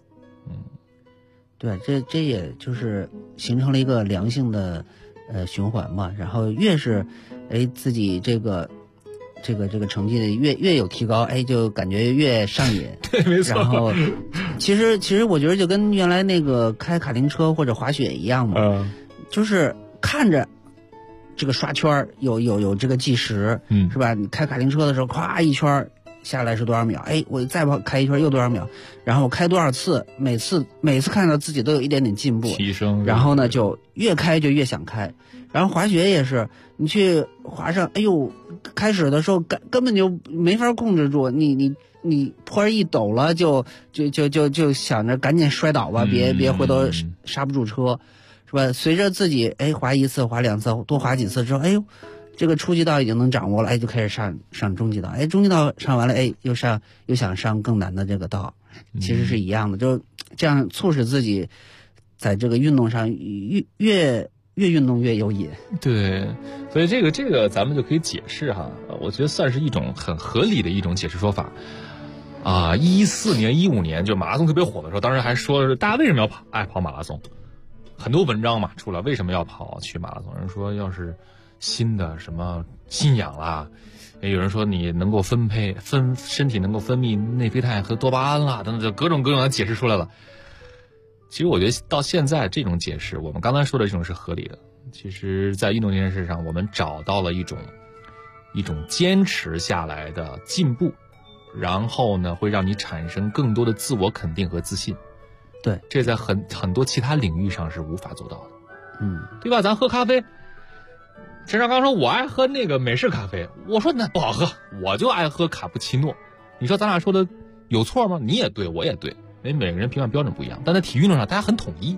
F: 对，这也就是形成了一个良性的循环嘛。然后越是自己这个成绩越有提高，就感觉越上瘾。
C: 对，没错。
F: 然后其实我觉得就跟原来那个开卡丁车或者滑雪一样嘛，就是看着这个刷圈有这个计时，是吧？你开卡丁车的时候，咵一圈下来是多少秒？我再开一圈又多少秒？然后我开多少次？每次看到自己都有一点点进步，
C: 提升。
F: 然后呢，就越开就越想开。然后滑雪也是，你去滑上，开始的时候根本就没法控制住，你坡一陡了就想着赶紧摔倒吧，别回头刹不住车，是吧？随着自己滑1次滑2次多滑几次之后， 这个初级道已经能掌握了，哎，就开始上中级道，哎，中级道上完了，哎，又想上更难的这个道，其实是一样的，就这样促使自己在这个运动上越运动越有瘾。
C: 对，所以这个咱们就可以解释哈，我觉得算是一种很合理的一种解释说法。14年、15年就马拉松特别火的时候，当时还说是大家为什么要爱跑马拉松，很多文章嘛出来为什么要去马拉松，人说要是新的什么信仰啦，也有人说你能够身体能够分泌内啡肽和多巴胺啦，等等，就各种的解释出来了。其实我觉得到现在这种解释，我们刚才说的这种是合理的。其实在运动这件事上，我们找到了一种坚持下来的进步，然后呢会让你产生更多的自我肯定和自信。
F: 对，
C: 这在很多其他领域上是无法做到的。对吧？咱喝咖啡，陈少刚说我爱喝那个美式咖啡，我说那不好喝，我就爱喝卡布奇诺。你说咱俩说的有错吗？你也对，我也对，因为每个人评判标准不一样，但在体育运动上大家很统一，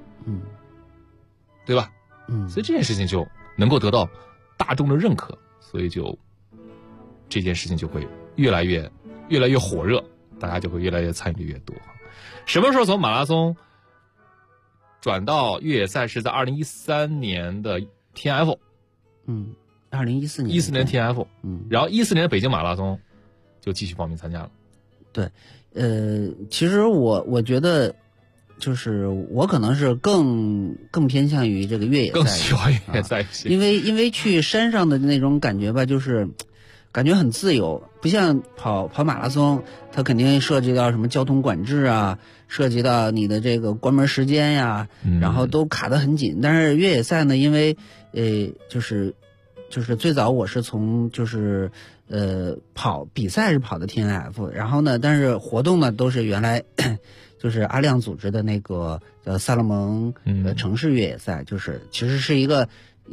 C: 对吧？所以这件事情就能够得到大众的认可，所以这件事情就会越来越火热，大家就会越来越参与的越多。什么时候从马拉松转到越野赛？是在2013年的 TNF。
F: 2014年
C: 14年 TNF。然后14年的北京马拉松就继续报名参加了。
F: 对，其实我觉得，就是我可能是更偏向于这个越野赛，
C: 更喜欢越野赛一些，
F: 因为去山上的那种感觉吧，就是感觉很自由，不像跑马拉松，它肯定涉及到什么交通管制啊，涉及到你的这个关门时间呀，然后都卡得很紧。但是越野赛呢，因为就是最早我是从比赛是跑的 TNF， 然后呢，但是活动呢都是原来就是阿亮组织的那个萨勒蒙城市越野赛，就是其实是一个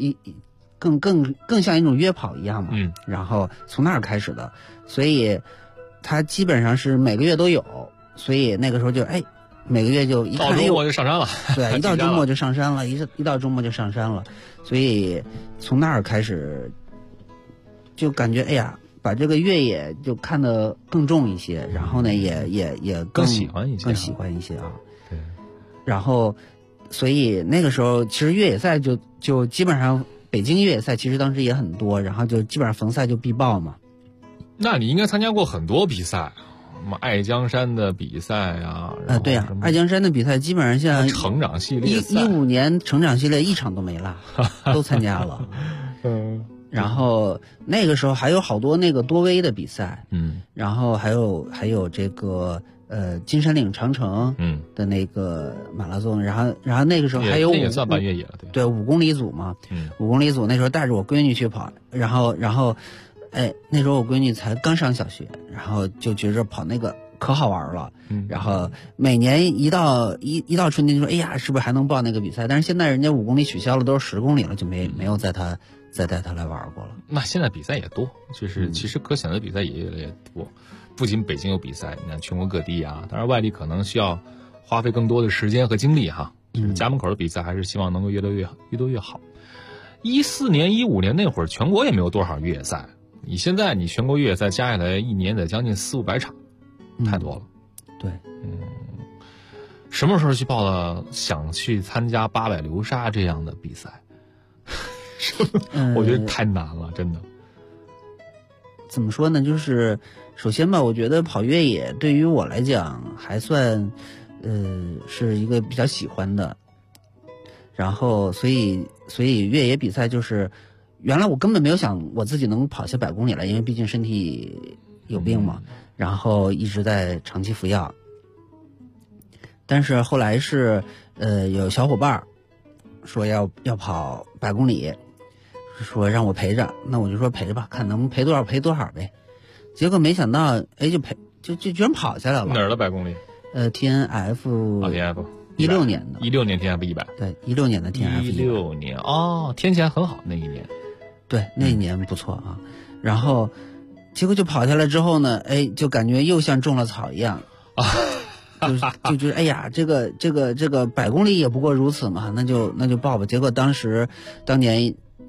F: 更像一种约跑一样嘛。然后从那儿开始的，所以它基本上是每个月都有，所以那个时候就每个月就一看
C: 到周末就上山了，
F: 对，一到周末就上山了，一到周末就上山了，所以从那儿开始就感觉把这个越野就看得更重一些，然后呢也
C: 更喜欢一
F: 些啊。
C: 对，
F: 然后所以那个时候其实越野赛就基本上北京越野赛其实当时也很多，然后就基本上逢赛就必报嘛。
C: 那你应该参加过很多比赛，什么爱江山的比赛啊？
F: 对啊，爱江山的比赛基本上像
C: 成长系列赛
F: ，15年成长系列一场都没落，都参加了。然后那个时候还有好多那个多威的比赛，然后还有这个金山岭长城的那个马拉松，然后那个时候还有
C: 也算半越野了，
F: 对，5公里组嘛，5公里组那时候带着我闺女去跑，然后那时候我闺女才刚上小学，然后就觉着跑那个可好玩了，然后每年一到春天就说是不是还能报那个比赛？但是现在人家5公里取消了，都是10公里了，就没有再带他来玩过了。
C: 那现在比赛也多，就是其实可选择的比赛也越来越多，不仅北京有比赛，你看全国各地啊，当然外地可能需要花费更多的时间和精力哈。就是家门口的比赛还是希望能够越多越好。14年、15年那会儿，全国也没有多少越野赛。你现在全国越野赛加下来一年得将近400-500场，太多了。
F: 对，
C: 什么时候去报了？想去参加800流沙这样的比赛？我觉得太难了，真的。
F: 怎么说呢？就是首先吧，我觉得跑越野对于我来讲还算，是一个比较喜欢的。然后，所以越野比赛就是原来我根本没有想我自己能跑下100公里来，因为毕竟身体有病嘛，然后一直在长期服药。但是后来是有小伙伴说要跑100公里，说让我陪着，那我就说陪吧，看能陪多少呗。结果没想到就居然跑下来了。
C: 哪儿的100公里
F: ？TNF。
C: TNF。
F: 16年的。
C: 16年 TNF 100。
F: 对，16年的 TNF 100。
C: 16年天气还很好那一年。
F: 对，那一年不错啊。然后结果就跑下来之后呢，就感觉又像种了草一样就觉得这个100公里也不过如此嘛，那就报吧。结果当年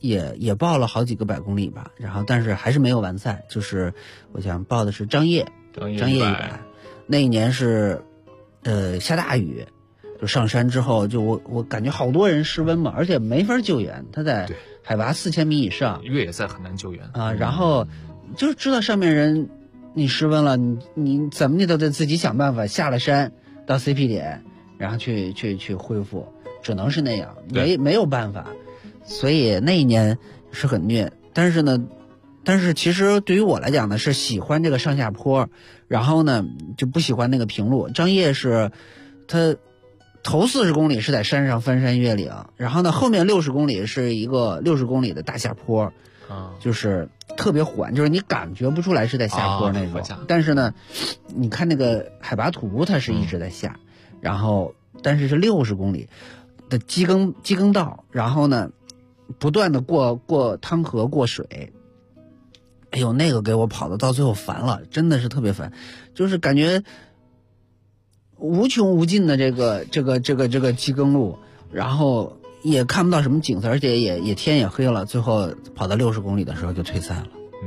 F: 也报了好几个100公里吧，然后但是还是没有完赛，就是我想报的是张掖100，那一年是下大雨，就上山之后就我感觉好多人失温嘛，而且没法救援，他在海拔4000米以上，
C: 越野赛很难救援
F: 啊，然后就知道上面人你失温了，你怎么你都得自己想办法下了山到 CP 点，然后去恢复，只能是那样，没有办法。所以那一年是很虐，但是其实对于我来讲呢，是喜欢这个上下坡，然后呢就不喜欢那个平路。张掖是它头40公里是在山上翻山越岭，然后呢后面60公里是一个60公里的大下坡，就是特别缓，就是你感觉不出来是在下坡那种，但是呢你看那个海拔图它是一直在下，然后但是是60公里的机耕道，然后呢不断的过汤河过水，哎呦那个给我跑的到最后烦了，真的是特别烦，就是感觉无穷无尽的这个机耕路，然后也看不到什么景色，而且也天也黑了，最后跑到60公里的时候就退赛了。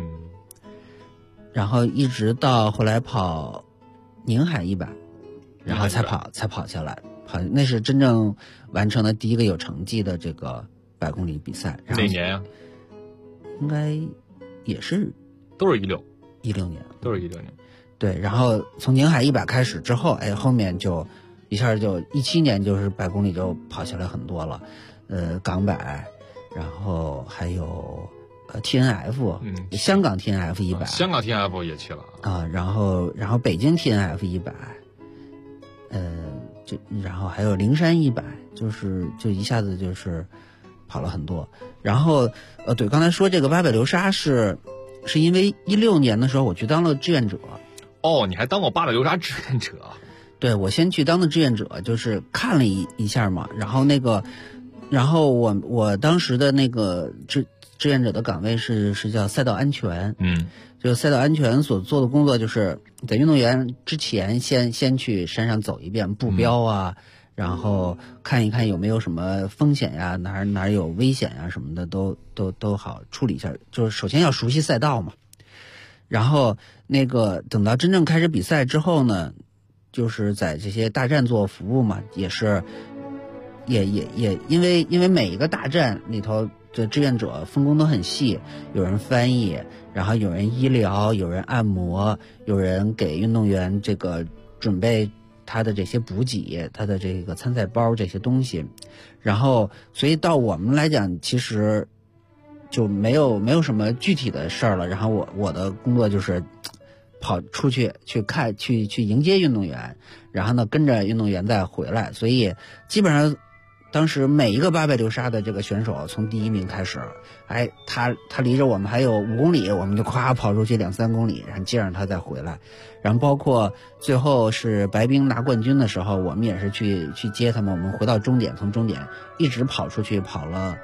F: 然后一直到后来跑宁海100，然后才跑下来，那是真正完成的第一个有成绩的这个100公里比赛。
C: 哪年呀？
F: 应该也是
C: 都是16
F: 年，
C: 都是16年。
F: 对，然后从宁海100开始之后，哎，后面就一下就17年就是100公里就跑下来很多了，港100，然后还有TNF，香港 TNF 100，
C: 香港 TNF 也去了
F: 啊，然后北京 TNF 100，然后还有灵山100，就一下子就是跑了很多。然后对，刚才说这个800流沙是因为16年的时候我去当了志愿者。
C: 哦，你还当过800流沙志愿者？
F: 对，我先去当的志愿者，就是看了一下嘛，然后我当时的那个志愿者的岗位是叫赛道安全，就赛道安全所做的工作就是在运动员之前先去山上走一遍布标啊，然后看一看有没有什么风险呀，哪有危险呀什么的都好处理一下，就是首先要熟悉赛道嘛。然后那个等到真正开始比赛之后呢，就是在这些大站做服务嘛，也是也因为每一个大站里头的志愿者分工都很细，有人翻译，然后有人医疗，有人按摩，有人给运动员这个准备他的这些补给，他的这个参赛包这些东西，然后所以到我们来讲其实就没有什么具体的事儿了，然后我的工作就是跑出去看去迎接运动员，然后呢跟着运动员再回来，所以基本上当时每一个800流沙的这个选手从第1名开始，哎，他离着我们还有5公里，我们就咵跑出去2-3公里，然后接着他再回来，然后包括最后是白冰拿冠军的时候，我们也是去接他们，我们回到终点，从终点一直跑出去，跑了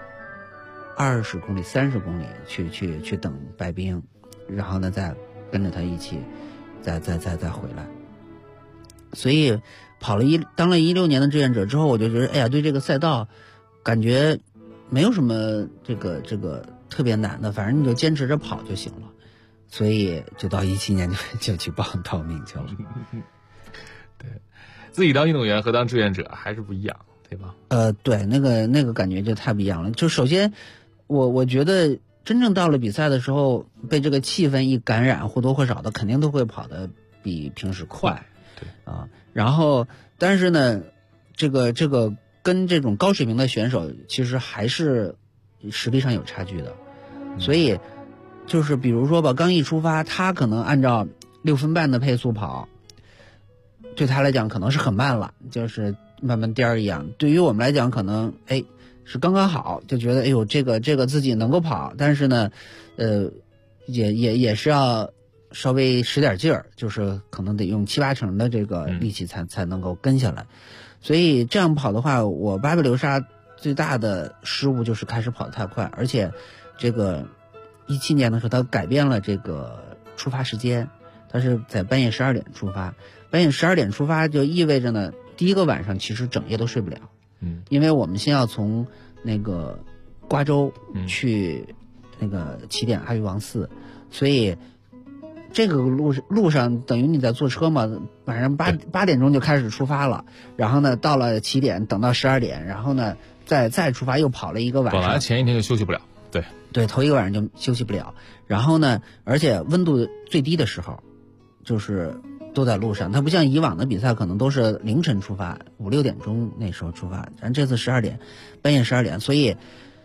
F: 20公里、30公里去等白冰，然后呢再跟着他一起再回来。所以当了16年的志愿者之后，我就觉得哎呀，对这个赛道感觉没有什么这个特别难的，反正你就坚持着跑就行了。所以就到17年就去报名去了。
C: 对，自己当运动员和当志愿者还是不一样，对吧？
F: 对，那个感觉就太不一样了。就首先我觉得真正到了比赛的时候，被这个气氛一感染，或多或少的肯定都会跑得比平时快。
C: 对
F: 啊，然后但是呢，这个跟这种高水平的选手其实还是实力上有差距的，所以就是比如说吧，刚一出发，他可能按照6分半的配速跑，对他来讲可能是很慢了，就是慢慢颠儿一样。对于我们来讲，可能是刚刚好，就觉得哎呦这个自己能够跑，但是呢，也是要稍微使点劲儿，就是可能得用7-8成的这个力气才能够跟下来。所以这样跑的话，我800流沙最大的失误就是开始跑得太快，而且这个17年的时候，他改变了这个出发时间，他是在半夜12点出发。半夜12点出发就意味着呢，第一个晚上其实整夜都睡不了，因为我们先要从那个瓜州去那个起点阿育王寺，所以这个路上等于你在坐车嘛，晚上8点钟就开始出发了，然后呢到了起点等到12点，然后呢再出发又跑了一个晚上。
C: 本来前一天就休息不了，对，
F: 头一个晚上就休息不了。然后呢，而且温度最低的时候，就是都在路上。它不像以往的比赛可能都是凌晨出发，5、6点钟那时候出发，咱这次12点，半夜12点，所以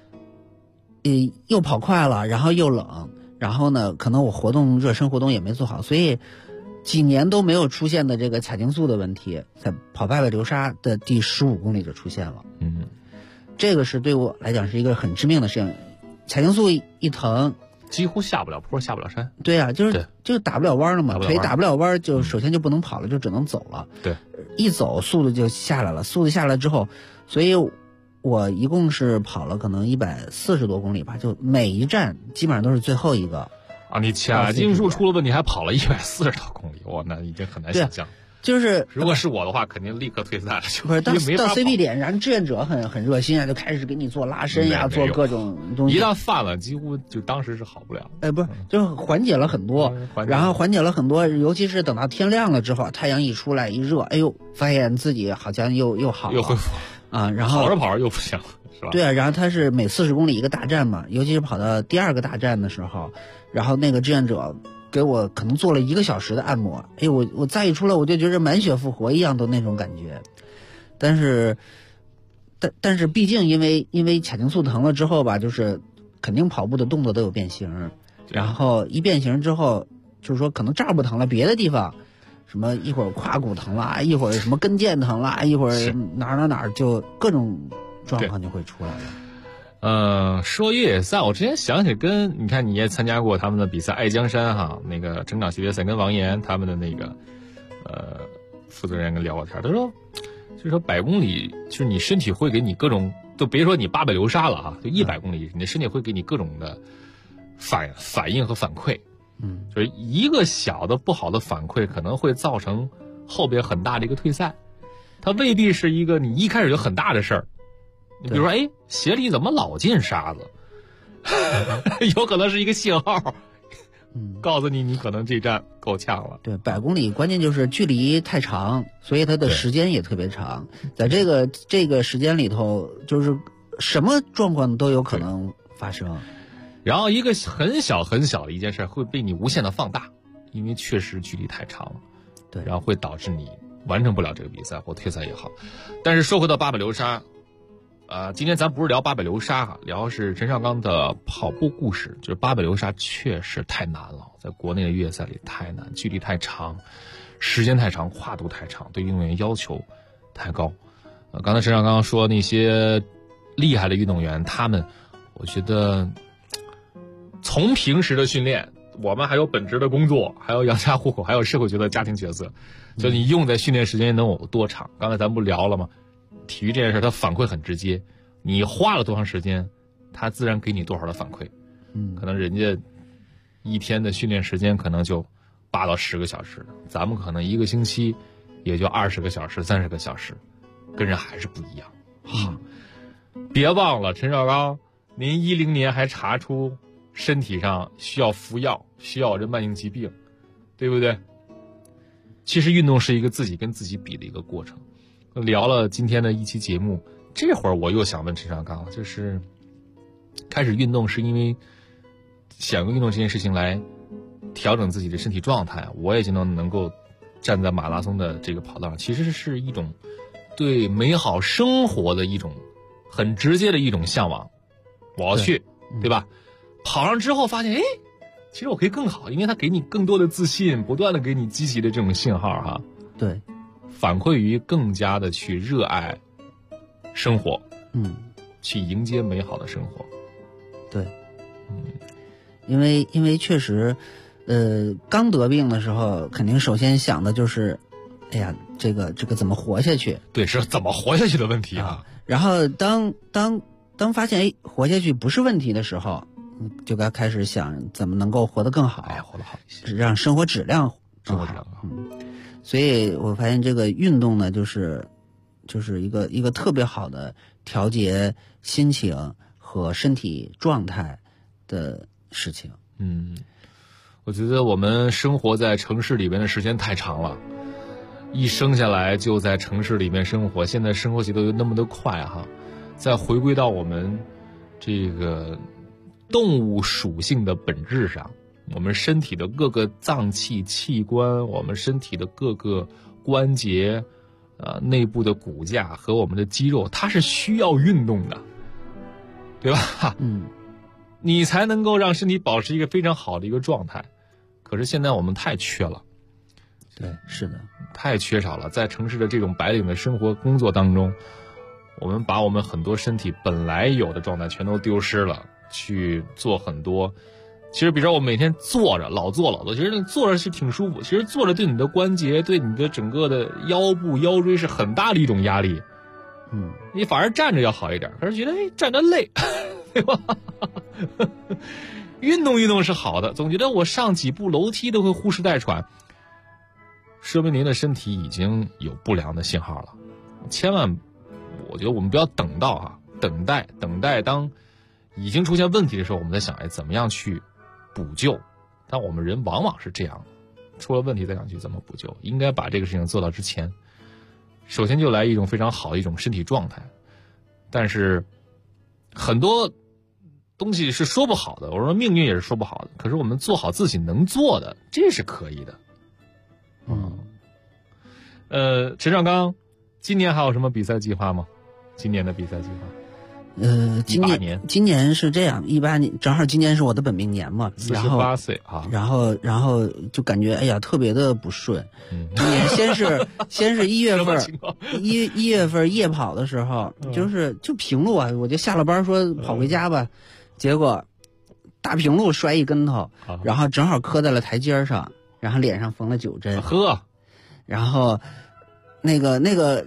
F: 又跑快了，然后又冷。然后呢，可能我热身活动也没做好，所以几年都没有出现的这个髂胫束的问题，在跑800流沙的第15公里就出现了。这个是对我来讲是一个很致命的事情，髂胫束一疼，
C: 几乎下不了坡，下不了山。
F: 对啊，就打不了弯了嘛，腿打不了弯，就首先就不能跑了，就只能走了。
C: 对，
F: 一走速度就下来了，速度下来之后，所以我一共是跑了可能140多公里吧，就每一站基本上都是最后一个。
C: 啊，你髂胫束出了问题还跑了140多公里，哇，那已经很难想象。
F: 就是
C: 如果是我的话，肯定立刻退赛了。
F: 不是到 CP 点，然后志愿者很热心啊，就开始给你做拉伸呀，做各种东西。
C: 一旦犯了，几乎就当时是好不了。
F: 不是，就缓解了很多，然后缓解了很多，尤其是等到天亮了之后，太阳一出来一热，哎呦，发现自己好像又好了，
C: 又恢复
F: 啊，然后
C: 跑着又不行了，是吧？
F: 对啊，然后它是每40公里一个大站嘛，尤其是跑到第2个大站的时候，然后那个志愿者给我可能做了1个小时的按摩，哎，我再一出来我就觉得满血复活一样的那种感觉，但是毕竟因为髂胫束疼了之后吧，就是肯定跑步的动作都有变形，然后一变形之后，就是说可能这儿不疼了，别的地方什么一会儿胯骨疼啦，一会儿什么跟腱疼啦，一会儿哪儿就各种状况就会出来了。
C: 说越野赛，我之前想起你看你也参加过他们的比赛，爱江山哈，那个成长系列赛跟王岩他们的那个负责人跟聊过天，他说就是说100公里，就是你身体会给你各种，都别说你800流沙了哈，就100公里，你的身体会给你各种的反应和反馈。就是一个小的不好的反馈可能会造成后边很大的一个退赛，它未必是一个你一开始就很大的事儿。你比如说，哎，鞋里怎么老进沙子？有可能是一个信号，告诉你可能这站够呛了。
F: 对，100公里关键就是距离太长，所以它的时间也特别长。在这个时间里头，就是什么状况都有可能发生。
C: 然后一个很小很小的一件事会被你无限的放大，因为确实距离太长了。
F: 对，
C: 然后会导致你完成不了这个比赛或退赛也好。但是说回到800流沙。今天咱不是聊800流沙哈，聊是陈绍刚的跑步故事。就是800流沙确实太难了，在国内的越野赛里太难，距离太长，时间太长，跨度太长，对运动员要求太高。刚才陈绍刚说那些厉害的运动员，他们我觉得从平时的训练，我们还有本职的工作，还有养家糊口，还有社会角色、家庭角色，就你用在训练时间能有多长？刚才咱不聊了吗？体育这件事它反馈很直接，你花了多长时间，它自然给你多少的反馈。可能人家一天的训练时间可能就8到10个小时，咱们可能1个星期也就20个小时、30个小时，跟人还是不一样。别忘了陈绍刚，您10年还查出身体上需要服药，需要这慢性疾病，对不对？其实运动是一个自己跟自己比的一个过程。聊了今天的一期节目，这会儿我又想问陈绍刚，就是开始运动是因为想用运动这件事情来调整自己的身体状态，我也就能够站在马拉松的这个跑道上，其实是一种对美好生活的一种很直接的一种向往。我要去，对吧？跑上之后发现，哎，其实我可以更好，因为它给你更多的自信，不断的给你积极的这种信号哈。
F: 对。
C: 反馈于更加的去热爱生活，去迎接美好的生活。
F: 对，因为确实，刚得病的时候，肯定首先想的就是，哎呀，这个怎么活下去？
C: 对，是怎么活下去的问题啊。
F: 然后当发现活下去不是问题的时候，就该开始想怎么能够活得更好，
C: 活得好一些，
F: 让生活质量更好。所以我发现这个运动呢，就是一个特别好的调节心情和身体状态的事情。
C: 我觉得我们生活在城市里面的时间太长了，一生下来就在城市里面生活，现在生活节奏又那么的快哈，再回归到我们这个动物属性的本质上，我们身体的各个脏器器官，我们身体的各个关节内部的骨架和我们的肌肉，它是需要运动的，对吧？你才能够让身体保持一个非常好的一个状态。可是现在我们太缺了，
F: 对，是的，
C: 太缺少了。在城市的这种白领的生活工作当中，我们把我们很多身体本来有的状态全都丢失了，去做很多。其实比如说我每天坐着老坐，其实你坐着是挺舒服，其实坐着对你的关节，对你的整个的腰部腰椎是很大的一种压力。你反而站着要好一点，可是觉得站着累，对吧？运动运动是好的，总觉得我上几步楼梯都会呼哧带喘，说明您的身体已经有不良的信号了。千万，我觉得我们不要等到等待当已经出现问题的时候，我们在想怎么样去补救。但我们人往往是这样的，出了问题再想去怎么补救，应该把这个事情做到之前，首先就来一种非常好的一种身体状态。但是很多东西是说不好的，我说命运也是说不好的，可是我们做好自己能做的，这是可以的。陈少刚，今年还有什么比赛计划吗？今年的比赛计划？
F: 今年是这样，18年正好今年是我的本命年嘛，然后
C: 48岁啊，
F: 然后就感觉特别的不顺。今年先是1月份1月份夜跑的时候，就平路啊，我就下了班说跑回家吧，结果大平路摔一跟头，然后正好磕在了台阶上，然后脸上缝了9针。然后这个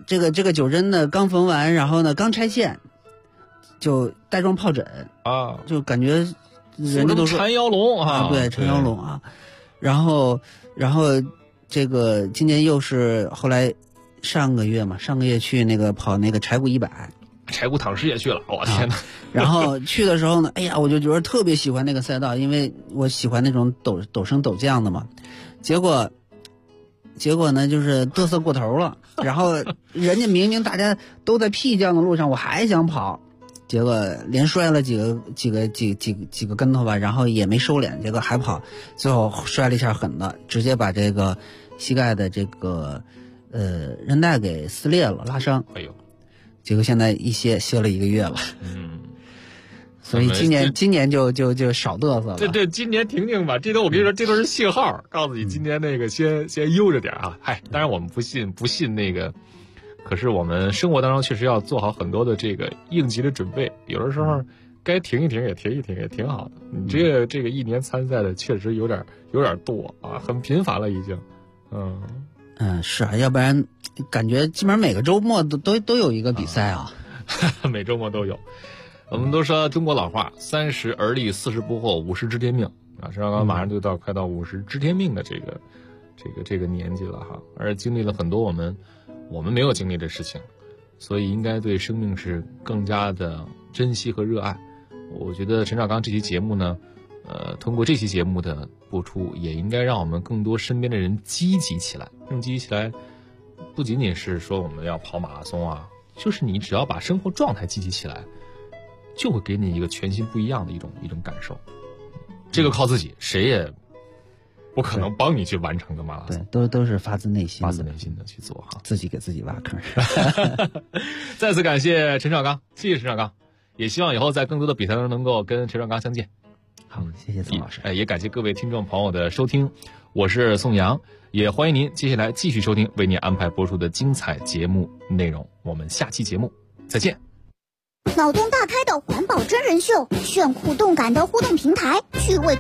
F: 9针呢刚缝完，然后呢刚拆线，就带状疱疹就感觉人家都说
C: 缠腰龙
F: 对，缠腰龙啊。然后这个今年又是后来上个月去跑柴谷100，
C: 柴谷躺尸也去了，我天哪！
F: 然后去的时候呢，我就觉得特别喜欢那个赛道，因为我喜欢那种陡升陡降的嘛。结果呢，就是嘚瑟过头了。然后人家明明大家都在屁降的路上，我还想跑，结果连摔了几个跟头吧，然后也没收敛，结果还跑，最后摔了一下狠的，直接把这个膝盖的这个韧带给撕裂了，拉伤。结果现在一歇了1个月了。所以今年就少嘚瑟了。
C: 对，今年停吧，这都我跟你说，这都是信号，告诉你今年那个先悠着点啊。当然我们不信那个，可是我们生活当中确实要做好很多的这个应急的准备，有的时候该停一停也停一停，也挺好的。你这个1年参赛的确实有点多啊，很频繁了已经。
F: 是啊，要不然感觉基本上每个周末都有一个比赛啊。
C: 每周末都有。我们都说中国老话，30而立，40不惑，50知天命啊。陈少刚马上就快到50知天命的这个年纪了哈，而经历了很多我们没有经历的事情，所以应该对生命是更加的珍惜和热爱。我觉得陈少刚这期节目呢，通过这期节目的播出，也应该让我们更多身边的人积极起来。积极起来，不仅仅是说我们要跑马拉松啊，就是你只要把生活状态积极起来，就会给你一个全新不一样的一种感受。这个靠自己，谁也不可能帮你去完成个马拉松。
F: 对，都是发自内心
C: 的去做哈，
F: 自己给自己挖坑。
C: 再次感谢陈少刚，谢谢陈少刚，也希望以后在更多的比赛中能够跟陈少刚相见。
F: 好，谢谢宋老师。
C: 也感谢各位听众朋友的收听，我是宋阳，也欢迎您接下来继续收听为您安排播出的精彩节目内容。我们下期节目再见。
O: 脑洞大开的环保真人秀，炫酷动感的互动平台，趣味